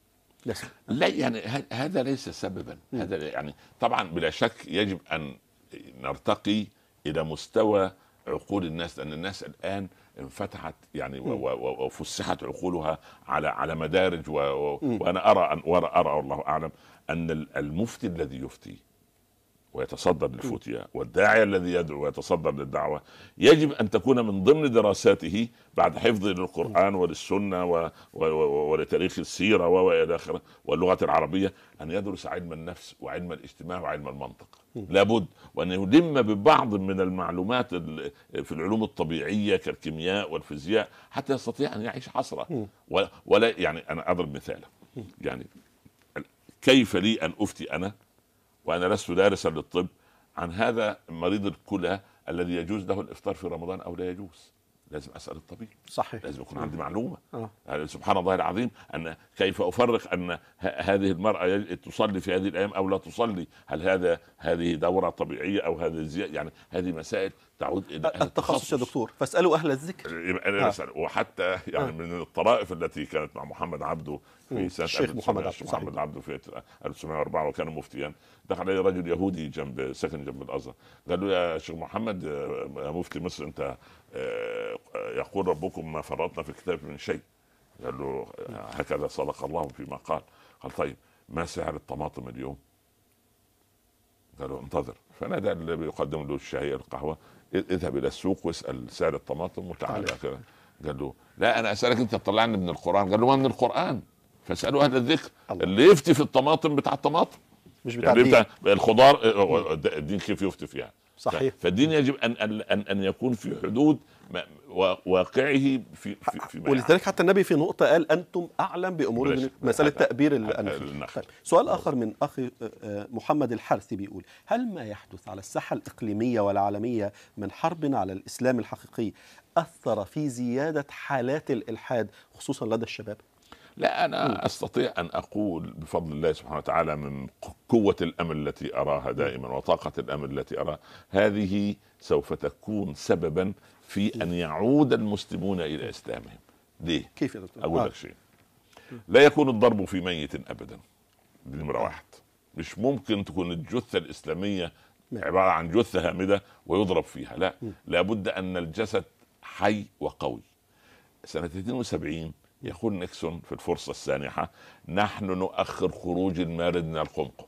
لا يعني هذا ليس سببا. م. هذا يعني طبعا بلا شك يجب ان نرتقي الى مستوى عقول الناس، لان الناس الان انفتحت يعني وفسحت عقولها على على مدارج و وانا ارى ان ارى ارى والله اعلم ان المفتي الذي يفتي ويتصدر للفتيا والداعية الذي يدعو ويتصدر للدعوة يجب أن تكون من ضمن دراساته بعد حفظه للقرآن وللسنة و... و... ولتاريخ السيرة وإلى آخره واللغة العربية أن يدرس علم النفس وعلم الاجتماع وعلم المنطق. لابد وأن يلم ببعض من المعلومات في العلوم الطبيعية كالكيمياء والفيزياء حتى يستطيع أن يعيش حصرة. ولا يعني أنا أضرب مثال، يعني كيف لي أن أفتي أنا وأنا لست دارسا للطب عن هذا مريض الكلى الذي يجوز له الإفطار في رمضان أو لا يجوز؟ لازم أسأل الطبيب. صحيح. لازم يكون عندي معلومة. أه. يعني سبحان الله العظيم أن كيف أفرق أن هذه المرأة تصلي في هذه الأيام أو لا تصلي؟ هل هذا هذه دورة طبيعية أو هذه زيادة؟ يعني هذه مسائل تعود إلى
التخصص يا دكتور، فاسألوا أهل الذكر.
أنا أسأل. وحتى يعني من الطرائف التي كانت مع محمد عبده في سنة
الشيخ محمد عبده
محمد عبده في ألف وتسعمائة وأربعة وكان مفتيا، دخل عليه رجل يهودي جنب سكن جنب الأزهر، قال له يا شيخ محمد يا مفتي مصر أنت يقول ربكم ما فرطنا في الكتاب من شيء. قال له هكذا صدق الله فيما قال. قال طيب ما سعر الطماطم اليوم؟ قال له انتظر. فنادى اللي بيقدم له الشاي القهوة اذهب إلى السوق واسأل سعر الطماطم وتعال كذا. قال له لا أنا أسألك أنت تطلعني من القرآن. قال له ما من القرآن؟ فاسألوا أهل الذكر. الله. اللي يفتي في الطماطم بتاع الطماطم مش بتاع, يعني بتاع الخضار. الدين كيف يفتي فيها؟ صحيح. فالدين يجب ان ان ان يكون في حدود واقعه في في, في
ولذلك حتى النبي في نقطه قال انتم اعلم بامور مساله تأبير الانف. طيب. سؤال اخر من اخي محمد الحرثي بيقول هل ما يحدث على الساحه الاقليميه والعالميه من حرب على الاسلام الحقيقي اثر في زياده حالات الالحاد خصوصا لدى الشباب؟
لا أنا م. أستطيع أن أقول بفضل الله سبحانه وتعالى من قوة الأمل التي أراها دائما وطاقة الأمل التي أراها، هذه سوف تكون سببا في أن يعود المسلمون إلى إسلامهم. ليه؟ كيف يا دكتور؟ أقول لك شيء، لا يكون الضرب في ميت أبدا. دي نمرة واحد. مش ممكن تكون الجثة الإسلامية عبارة عن جثة هامدة ويضرب فيها، لا، لابد أن الجسد حي وقوي. سنة اثنين وسبعين يقول نيكسون في الفرصة السانحة نحن نؤخر خروج المارد من القمقم.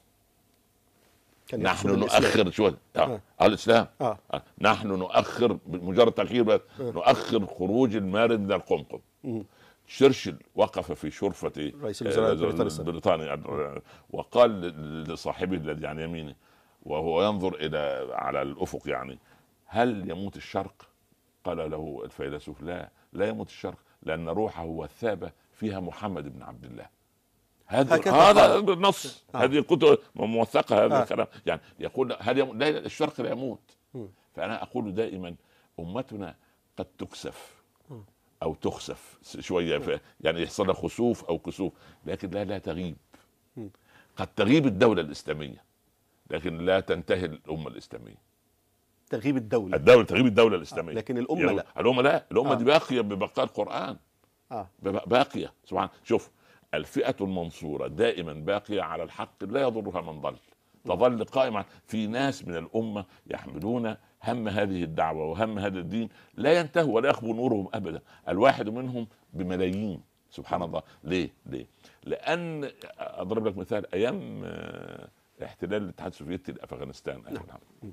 نحن نؤخر شو آه. آه. الإسلام آه. آه. نحن نؤخر بمجرد تأخير بس آه. نؤخر خروج المارد من القمقم. تشرشل وقف في شرفة رئيس الوزراء بريطانيا وقال لصاحبه الذي عن يمينه وهو ينظر إلى على الأفق يعني هل يموت الشرق؟ قال له الفيلسوف لا لا يموت الشرق لأن روحه والثابة فيها محمد بن عبد الله. هذا
هكذا
هذا
قال.
النص،
آه.
هذه كتب موثقه، هذا
آه.
الكلام يعني يقول هل يموت؟ لا، الشرق لا يموت.
مم.
فانا اقول دائما امتنا قد تكسف
مم.
او تخسف شويه، ف- يعني يحصل لها خسوف او كسوف، لكن لا لا تغيب.
مم.
قد تغيب الدوله الاسلاميه لكن لا تنتهي الامه الاسلاميه.
تغيب الدولة.
الدوله تغيب الدوله الاسلاميه،
لكن الأمة
يعني
لا.
الامه لا، الامه
آه.
دي باقيه ببقاء القران.
آه.
باقيه سبحان. شوف، الفئه المنصوره دائما باقيه على الحق، لا يضرها من ضل، تظل قائمه. في ناس من الامه يحملون هم هذه الدعوه وهم هذا الدين، لا ينتهوا ولا يخبو نورهم ابدا. الواحد منهم بملايين، سبحان الله. ليه؟ ليه؟ لان اضرب لك مثال، ايام آه، احتلال الاتحاد السوفيتي لافغانستان،
نعم.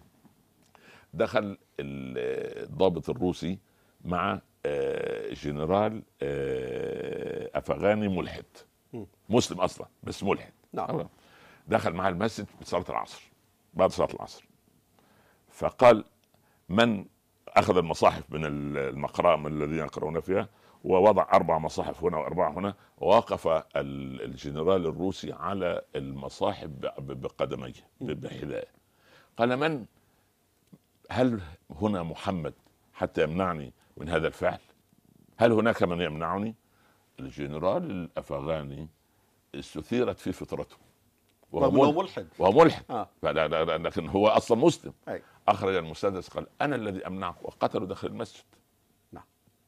دخل الضابط الروسي مع آه، جنرال آه، افغاني ملحد،
م.
مسلم اصلا بس ملحد.
نعم.
دخل مع المسجد بصلاه العصر، بعد صلاه العصر، فقال: من اخذ المصاحف من المقرأة من الذين يقرؤون فيها، ووضع اربع مصاحف هنا واربعه هنا، ووقف ال- الجنرال الروسي على المصاحف ب- بقدميه بحذائه. قال: من هل هنا محمد حتى يمنعني من هذا الفعل؟ هل هناك من يمنعني؟ الجنرال الافغاني استثيرت في فطرته، وهو
رغم أنه
ملحد،
ملحد.
وهو ملحد.
آه.
فلا لا لا، لكن هو اصلا مسلم.
أي.
اخرج المسدس قال: انا الذي امنعك، وقتلوا داخل المسجد.
نعم.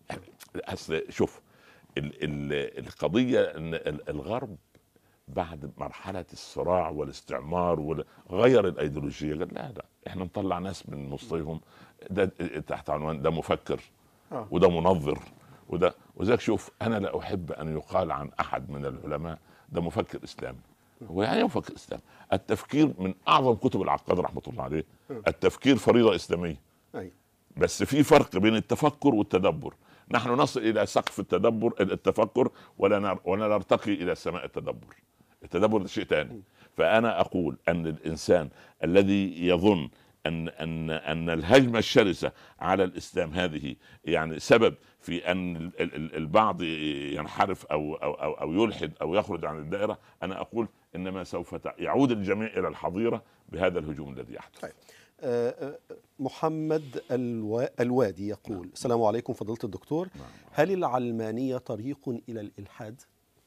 اصل شوف، ال ال القضيه ان ال- الغرب بعد مرحله الصراع والاستعمار وال- غير الايديولوجيه، قال: لا لا، احنا نطلع ناس من وسطهم، ده تحت عنوان ده مفكر
آه.
وده منظر وده. وذاك شوف، انا لا احب ان يقال عن احد من العلماء ده مفكر اسلامي. هو يعني مفكر اسلامي؟ التفكير من اعظم كتب العقاد رحمه الله عليه. التفكير فريضه اسلاميه،
أي.
بس في فرق بين التفكر والتدبر. نحن نصل الى سقف التدبر التفكر، ولا نر ولا نرتقي الى سماء التدبر. التدبر ده شيء ثاني. فانا اقول ان الانسان الذي يظن ان ان ان الهجمه الشرسه على الاسلام هذه يعني سبب في ان ال- ال- البعض ينحرف او او او, أو يلحد او يخرج عن الدائره، انا اقول انما سوف تع- يعود الجميع الى الحظيره بهذا الهجوم الذي يحدث.
طيب. آه، آه، محمد الوا... الوادي يقول:
نعم.
السلام عليكم فضيلة الدكتور،
نعم.
هل العلمانية طريق إلى الإلحاد؟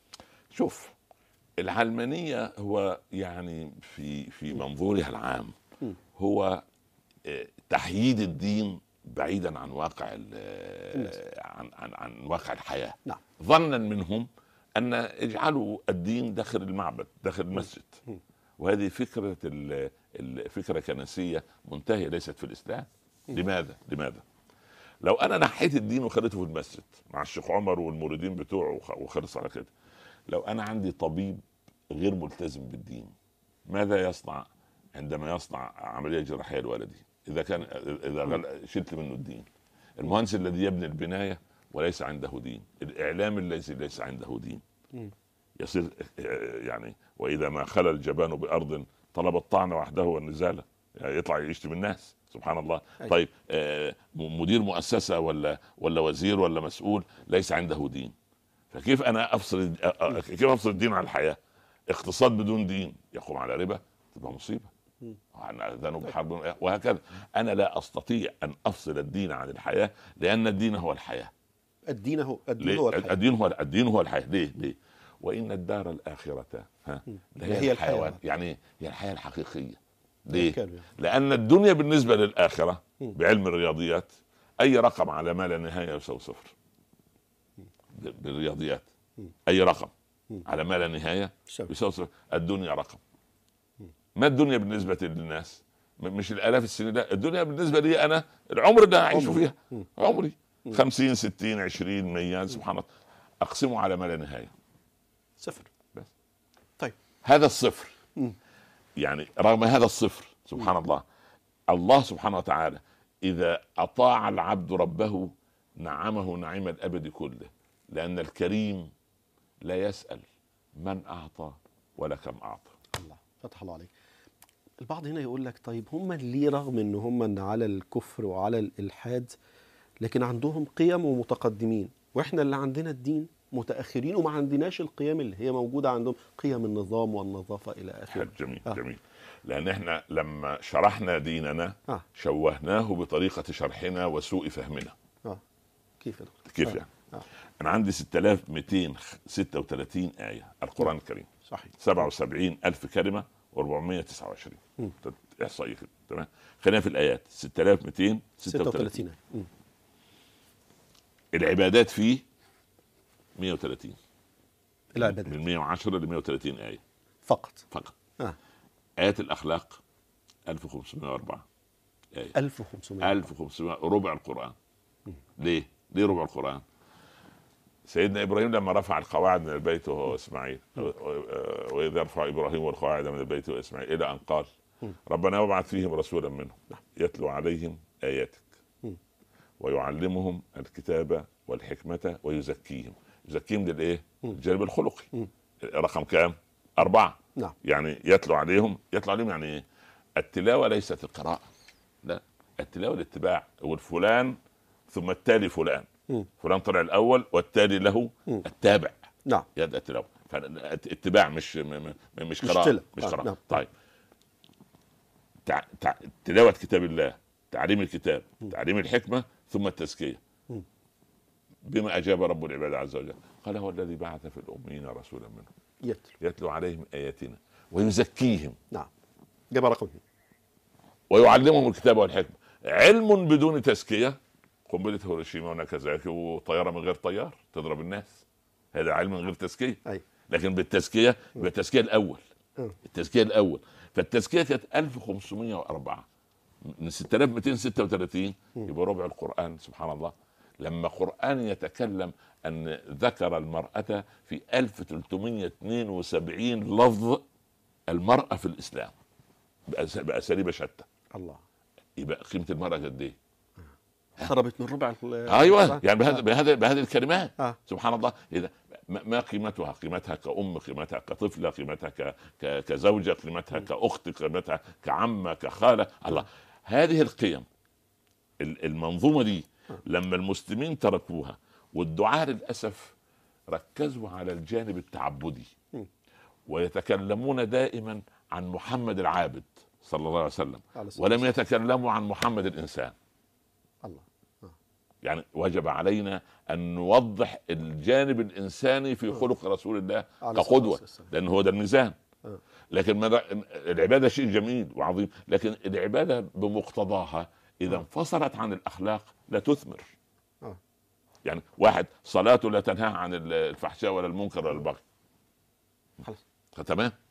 شوف، العلمانية هو يعني في في منظورها العام
م.
هو آه، تحييد الدين بعيدا عن واقع ال- عن عن عن واقع الحياة.
نعم.
ظنا منهم ان يجعلوا الدين داخل المعبد، داخل المسجد.
م.
وهذه فكرة ال- الفكرة كنسية منتهية، ليست في الإسلام. لماذا؟ لماذا؟ لو أنا نحيت الدين وخليته في المسجد مع الشيخ عمر والمريدين بتوعه وخ- وخلص على كده، لو أنا عندي طبيب غير ملتزم بالدين، ماذا يصنع عندما يصنع عملية جراحية لولدي إذا كان إذا غل- شلت منه الدين؟ المهندس الذي يبني البناية وليس عنده دين، الإعلام الذي ليس عنده دين، يصير يعني واذا ما خلى الجبان بارض طلب الطعن وحده والنزاله، يعني يطلع يشتم الناس، سبحان الله.
أيوة.
طيب آه، مدير مؤسسه ولا ولا وزير ولا مسؤول ليس عنده دين، فكيف انا افصل آه، آه، كيف افصل الدين عن الحياه؟ اقتصاد بدون دين يقوم على ربا، تبقى مصيبه. ذنوب حرب وهكذا. انا لا استطيع ان افصل الدين عن الحياه، لان الدين هو الحياه.
الدين هو الدين
ليه؟
هو الحياة.
الدين هو الدين هو الحياه. ليه؟ ليه؟ وان الدار الاخره ها
هي
هي
الحياة.
الحيوان، يعني هي الحياه الحقيقيه. ليه؟
كامل.
لان الدنيا بالنسبه للاخره بعلم الرياضيات اي رقم على ما لا نهايه يساوي صفر. ب- بالرياضيات اي رقم على ما لا نهايه
يساوي.
يساوي صفر. الدنيا رقم. ما الدنيا بالنسبه للناس؟ م- مش الالاف السنين، لا، الدنيا بالنسبه لي انا العمر اللي اعيش
عمري.
فيها،
مم.
عمري خمسين ستين عشرين مية، سبحان الله، اقسمه على ما لا نهايه،
صفر.
بس.
طيب.
هذا الصفر.
مم.
يعني رغم هذا الصفر سبحان الله، الله سبحانه وتعالى إذا أطاع العبد ربه نعمه نعيم الأبد كله، لأن الكريم لا يسأل من أعطى ولا كم أعطى.
الله فتح الله عليك. البعض هنا يقول لك: طيب هم ليه رغم ان هم على الكفر وعلى الالحاد لكن عندهم قيم ومتقدمين، واحنا اللي عندنا الدين متاخرين وما عندناش القيم اللي هي موجوده عندهم، قيم النظام والنظافه الى اخره.
جميل
آه.
جميل. لان احنا لما شرحنا ديننا
آه.
شوهناه بطريقه شرحنا وسوء فهمنا.
اه كيف يا دكتور؟
كيف
آه.
يعني؟
آه.
انا عندي ستة آلاف ومئتين وستة وثلاثين ايه القران الكريم،
صحيح.
سبعة وسبعين ألف كلمه وأربعمائة وتسعة وعشرين احصائيه كده. تمام. خلينا في الايات ستة آلاف ومئتين وستة وثلاثين.
مم.
العبادات فيه مئة وثلاثين.
العبادات
من مئة وعشرة ل مئة وثلاثين ايه
فقط.
فقط.
آه.
ايات الاخلاق ألف وخمسمائة وأربعة آية.
ألف وخمسمائة
ألف وخمسمائة، ربع القرآن. ليه؟ ليه ربع القرآن؟ سيدنا إبراهيم لما رفع القواعد من البيت وهو إسماعيل، وإذ يرفع إبراهيم القواعد من البيت وإسماعيل، إلى أن قال ربنا وابعث فيهم رسولا منهم يتلو عليهم آياتك ويعلمهم الكتاب والحكمة ويزكيهم. يزكيهم للإيه؟ الجانب الخلقي. رقم كام؟ أربعة.
نعم.
يعني يتلو عليهم، يتلو عليهم يعني إيه؟ التلاوة ليست القراءة، لا، التلاوة الاتباع. والفلان ثم التالي فلان،
م.
فلان طلع الأول والتالي له
م.
التابع.
نعم.
يد التلاوة، فاتباع مش م- م- مش قراءة، مش قراءة.
نعم.
طيب، تع... تع... تلاوة كتاب الله، تعليم الكتاب، تعليم الحكمة، ثم التزكية.
م.
بما أجاب رب العباد عز وجل قال هو الذي بعث في الأميين رسولا منهم
يتلو
يتلو عليهم آياتنا ويزكيهم.
نعم. جاب رقم.
ويعلمهم الكتاب والحكمة. علم بدون تزكية قنبلة هيروشيما وناكازاكي وطيارة من غير طيار تضرب الناس، هذا علم من غير تزكية.
أي.
لكن بالتزكية، بالتزكية الأول، التزكية الأول. فالتزكية كانت ألف وخمسمائة وأربعة من ستة آلاف ومئتين وستة وثلاثين، يبقى ربع القرآن. سبحان الله. لما قرآن يتكلم أن ذكر المرأة في ألف وثلاثمائة واثنين وسبعين لفظ المرأة في الإسلام بأساليب شتى.
الله.
يبقى قيمة المرأة قد إيه؟
اقتربت من ربع.
ايوه، يعني بهذا بهذا بهذه الكلمات.
آه.
سبحان الله. اذا ما قيمتها؟ قيمتها كأم، قيمتها كطفلة، قيمتها ك... ك... كزوجة، قيمتها كأخت، قيمتها كعمة، كخالة. الله، هذه القيم المنظومة دي لما المسلمين تركوها والدعاة للأسف ركزوا على الجانب التعبدي ويتكلمون دائما عن محمد العابد صلى الله عليه وسلم، ولم يتكلموا عن محمد الإنسان.
الله.
يعني وجب علينا أن نوضح الجانب الإنساني في خلق رسول الله كقدوة، لأن هو ده الميزان. لكن العبادة شيء جميل وعظيم، لكن العبادة بمقتضاها إذا انفصلت عن الأخلاق لا تثمر. يعني واحد صلاته لا تنهى عن الفحشاء ولا المنكر ولا البغي، تمام،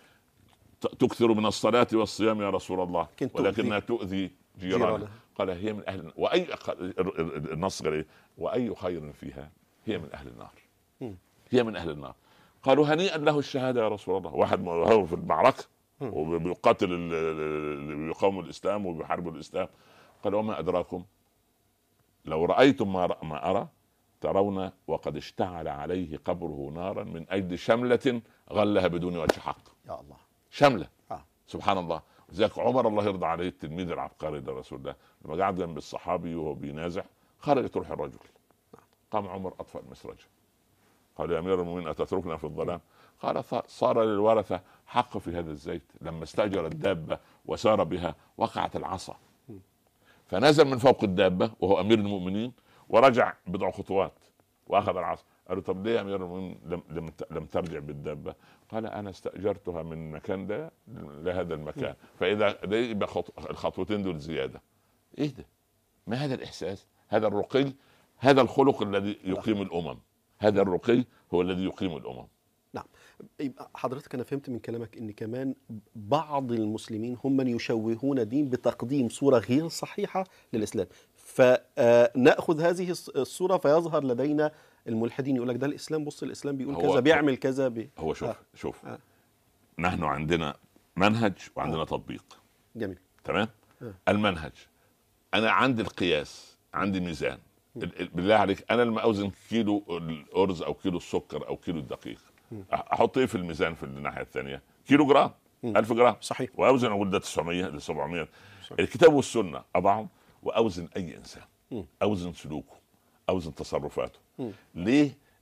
تكثر من الصلاة والصيام يا رسول الله ولكنها تؤذي جيرانها. قال هي من أهل النار. وأي النص قال إيه؟ وأي خير فيها هي من أهل النار. هي من أهل النار. قالوا هنيئا له الشهادة يا رسول الله. واحد هو في المعركة وبيقاتل اللي بيقاوموا الإسلام وبيحاربوا الإسلام. قال وما أدراكم لو رأيتم ما, ما أرى ترون وقد اشتعل عليه قبره نارا من أجل شملة غلها بدون وجه حق.
يا الله.
شملة.
آه.
سبحان الله. ذاك عمر الله يرضى عليه التلميذ العبقري لرسول الله لما قعد جنب الصحابي وهو بينازع خرجت روح الرجل. قام عمر أطفأ المسرج. قال يا أمير المؤمنين أتتركنا في الظلام؟ قال صار للورثة حق في هذا الزيت. لما استأجر الدابة وسار بها وقعت العصا فنزل من فوق الدابة وهو أمير المؤمنين ورجع بضع خطوات وأخذ العصا. قالوا طب ليه يا أمير المؤمنين لم, لم, لم ترجع بالدابة؟ قال أنا استأجرتها من المكان ده لهذا المكان، فإذا يبقى الخطوتين دول زيادة. إيه ده؟ ما هذا الإحساس؟ هذا الرقي، هذا الخلق الذي يقيم الأمم. هذا الرقي هو الذي يقيم الأمم.
نعم. يبقى حضرتك أنا فهمت من كلامك إن كمان بعض المسلمين هم من يشوهون الدين بتقديم صورة غير صحيحة للإسلام، فنأخذ هذه الصورة فيظهر لدينا الملحدين يقول لك ده الإسلام، بص الإسلام بيقول كذا، بيعمل كذا بي...
هو شوف
آه.
شوف
آه.
نحن عندنا منهج وعندنا آه. تطبيق.
جميل.
تمام. آه. المنهج أنا عندي القياس، عندي ميزان. بالله عليك أنا لما أوزن كيلو الأرز أو كيلو السكر أو كيلو الدقيق احط ايه في الميزان في الناحيه الثانيه؟ كيلو جرام، ألف جرام.
صحيح.
واوزن اقول ده تسعمائة ل سبعمائة. الكتاب والسنه اضعهم واوزن اي انسان. م. اوزن سلوكه، اوزن تصرفاته. م. ليه؟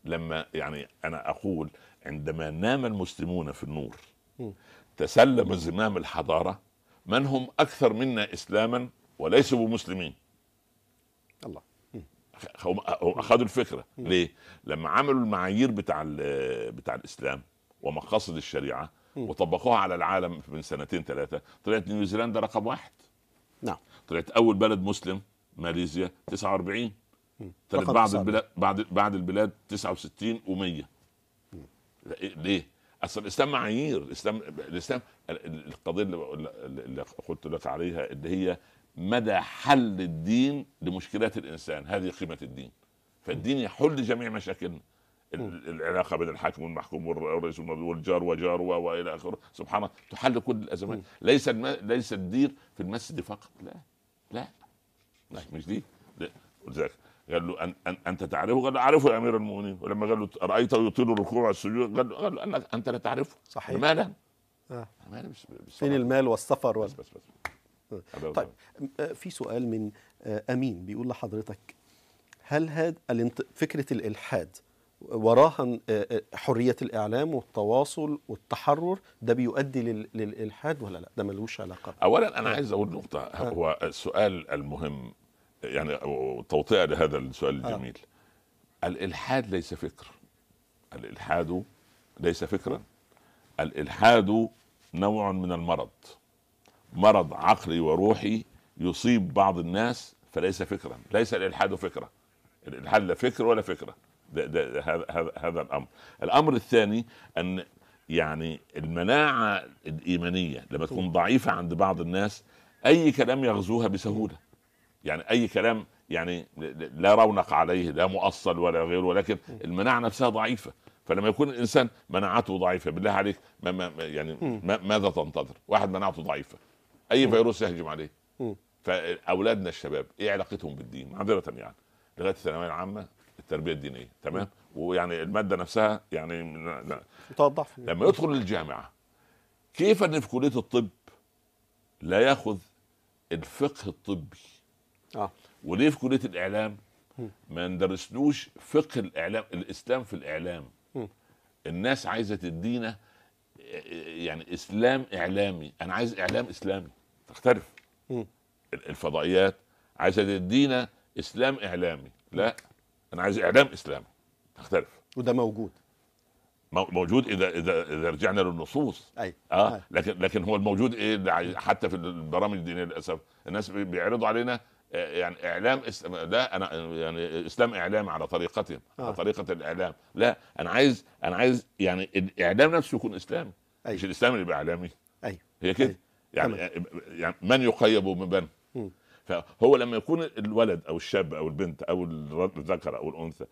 لما يعني انا اقول عندما نام المسلمون في النور تسلم زمام الحضاره من هم اكثر منا اسلاما وليسوا بمسلمين.
الله.
هم اخذوا الفكره ليه؟ لما عملوا المعايير بتاع بتاع الاسلام ومقاصد الشريعه وطبقوها على العالم من سنتين ثلاثه، طلعت نيوزيلندا رقم واحد.
نعم.
طلعت اول بلد مسلم ماليزيا تسعة وأربعين، طلعت بعض البلاد بعد بعد البلاد تسعة وستين ومية. ليه؟ اصل الاسلام معايير. الاسلام الاسلام القضيه اللي, اللي قلت لك عليها اللي هي مدى حل الدين لمشكلات الانسان، هذه قيمه الدين. فالدين يحل جميع مشاكلنا، العلاقه بين الحاكم والمحكوم والرئيس والجار وجار والى اخره، سبحان الله تحل كل الازمات. ليس الم... ليس الدين في المسجد فقط، لا لا, لا مش دي. ولذلك قال له أن... أن... انت تعرفه؟ قال له اعرفه يا امير المؤمنين. ولما قال له رايته يطيل الركوع والسجود قال له, قال له أنك... انت لا تعرفه.
صحيح.
مالا
آه.
بس... بس...
فين المال والسفر وال...
بس بس بس.
طيب في سؤال من امين بيقول لحضرتك: هل هذا الانت... فكره الالحاد وراها حريه الاعلام والتواصل والتحرر ده بيؤدي لل... للالحاد ولا لا؟ ده ملوش علاقه.
اولا انا عايز اقول نقطه، هو السؤال المهم يعني توطئه لهذا السؤال الجميل. آه. الالحاد ليس فكر، الالحاد ليس فكرا، الالحاد نوع من المرض، مرض عقلي وروحي يصيب بعض الناس فليس فكرا. ليس الالحاد فكره، الالحاد لا فكر ولا فكره. ده ده هذا هذا هذا الامر. الامر الثاني ان يعني المناعه الايمانيه لما تكون ضعيفه عند بعض الناس اي كلام يغزوها بسهوله. يعني اي كلام يعني لا رونق عليه، لا مؤصل ولا غيره، ولكن المناعه نفسها ضعيفه. فلما يكون الانسان مناعته ضعيفه بالله عليك ما ما يعني ما ماذا تنتظر؟ واحد مناعته ضعيفه اي فيروس يهجم عليه. فاولادنا الشباب ايه علاقتهم بالدين؟ معذره يعني لغايه الثانويه العامه التربيه الدينيه تمام، ويعني الماده نفسها يعني
متوضح.
لما يدخل الجامعه كيف ان في كليه الطب لا ياخذ الفقه الطبي؟
اه
وليه في كليه الاعلام ما ندرسلوش فقه الاعلام، الاسلام في الاعلام؟ م. الناس عايزه تدينا يعني اسلام اعلامي، انا عايز اعلام اسلامي تختلف. م. الفضائيات عايزه تدينا اسلام اعلامي، لا انا عايز اعلام اسلامي تختلف.
وده موجود
موجود اذا اذا اذا رجعنا للنصوص.
اي
اه أي. لكن لكن هو الموجود ايه حتى في البرامج الدينيه للاسف الناس بيعرضوا علينا يعني اعلام اسلام. لا انا يعني اسلام اعلام على طريقتهم، آه. على طريقه الاعلام. لا انا عايز انا عايز يعني الاعلام نفسه يكون اسلامي. أي. مش الاسلام اللي يبقى اعلامي.
اي
هي كده. يعني يعني من يقيب من بن. م. فهو لما يكون الولد او الشاب او البنت او الذكر او الانثى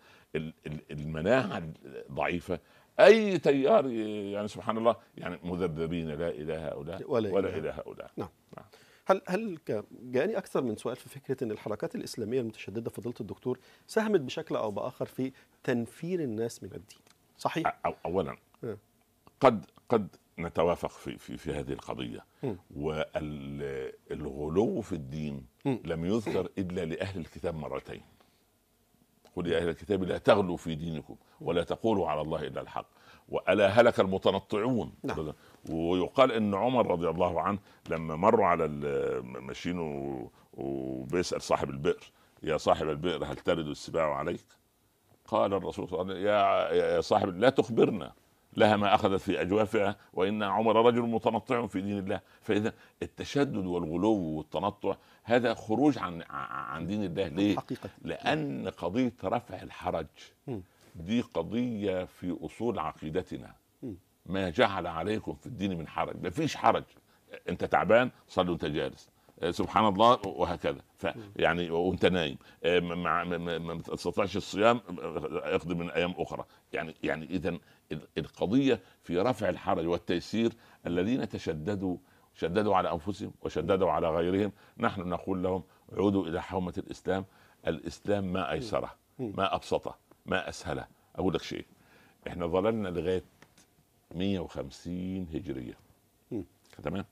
المناعه ضعيفه اي تيار يعني سبحان الله يعني مذبذبين لا اله هؤلاء ولا, ولا اله هؤلاء.
نعم. نعم. هل هل جاءني اكثر من سؤال في فكره ان الحركات الاسلاميه المتشدده فضيله الدكتور ساهمت بشكل او باخر في تنفير الناس من الدين، صحيح؟
أو اولا م. قد قد نتوافق في في في هذه القضيه، والغلو في الدين م. لم يذكر الا لاهل الكتاب مرتين. قل يا اهل الكتاب لا تغلوا في دينكم ولا تقولوا على الله الا الحق والا هلك المتنطعون. نعم. ويقال ان عمر رضي الله عنه لما مروا على ماشيين وبيسال صاحب البئر يا صاحب البئر هل ترد السباع عليك؟ قال الرسول صلى الله عليه وسلم يا صاحب لا تخبرنا لها ما اخذت في اجوافها وان عمر رجل متنطع في دين الله. فاذا التشدد والغلو والتنطع هذا خروج عن عن دين الله. ليه؟ حقيقة. لان قضيه رفع الحرج دي قضيه في اصول عقيدتنا. ما جعل عليكم في الدين من حرج، ما فيش حرج. انت تعبان صلي وانت جالس سبحان الله وهكذا. فيعني وانت نايم ما تستطيعش الصيام اقضي من ايام اخرى. يعني يعني اذا القضيه في رفع الحرج والتيسير. الذين تشددوا شددوا على انفسهم وشددوا على غيرهم نحن نقول لهم عودوا الى حومه الاسلام. الاسلام ما ايسره ما ابسطه ما اسهله. اقول لك شيء، احنا ظللنا لغايه مئة وخمسين هجريه تمام.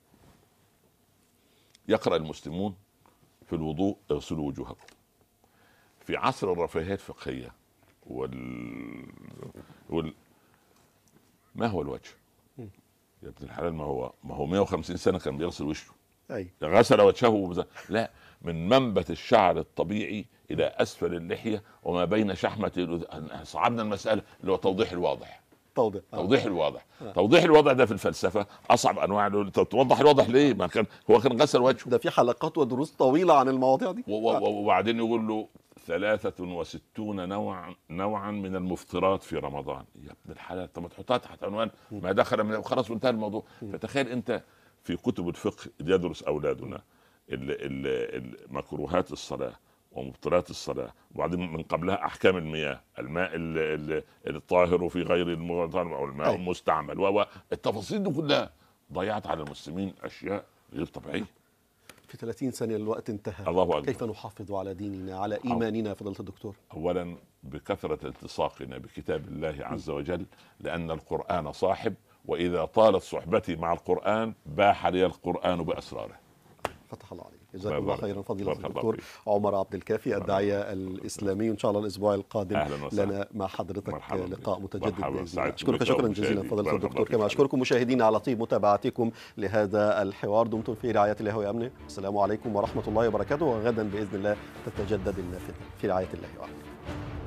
يقرأ المسلمون في الوضوء اغسلوا وجوهكم. في عصر الرفاهيات الفقهية وال... وال... ما هو الوجه يا ابن الحلال؟ ما هو ما هو مئة وخمسين سنة كان بيغسل وشه.
أي.
غسل وجهه بز... لا، من منبت الشعر الطبيعي الى اسفل اللحيه وما بين شحمه. صعبنا المساله اللي هو توضيح الواضح.
توضيح آه.
توضيح الواضح آه. توضيح الواضح ده في الفلسفه اصعب انواع. توضح الواضح ليه؟ ما كان هو كان غسل وجهه.
ده في حلقات ودروس طويله عن المواضيع دي.
وبعدين يقول له ثلاثة وستون نوعا نوعا من المفطرات في رمضان. يا ابن الحلال، طب ما تحطها تحت عنوان ما دخل من خلاص وانتهى الموضوع. فتخيل انت في كتب الفقه اللي يدرس اولادنا مكروهات الصلاه ومبطلات الصلاه، وبعدين من قبلها احكام المياه، الماء الطاهر في غير المطهر او الماء المستعمل، والتفاصيل دي كلها ضيعت على المسلمين اشياء غير طبيعيه.
في ثلاثين ثانية الوقت انتهى.
الله أكبر.
كيف نحافظ على ديننا، على إيماننا فضيلة الدكتور؟
أولا بكثرة التصاقنا بكتاب الله عز وجل، لأن القرآن صاحب، وإذا طالت صحبتي مع القرآن باح لي القرآن بأسراره.
فتح الله عليك، جزاك الله خيرا فضيلة الدكتور عمر عبد الكافي الداعية الإسلامي. وإن شاء الله الأسبوع القادم لنا مع حضرتك لقاء متجدد بإذن الله. أشكرك شكرا جزيلا فضيلة الدكتور، كما أشكركم مشاهدينا على طيب متابعتكم لهذا الحوار. دمتم في رعاية الله وأمنه. السلام عليكم ورحمة الله وبركاته، وغدا بإذن الله تتجدد النافذة في رعاية الله وأمنه.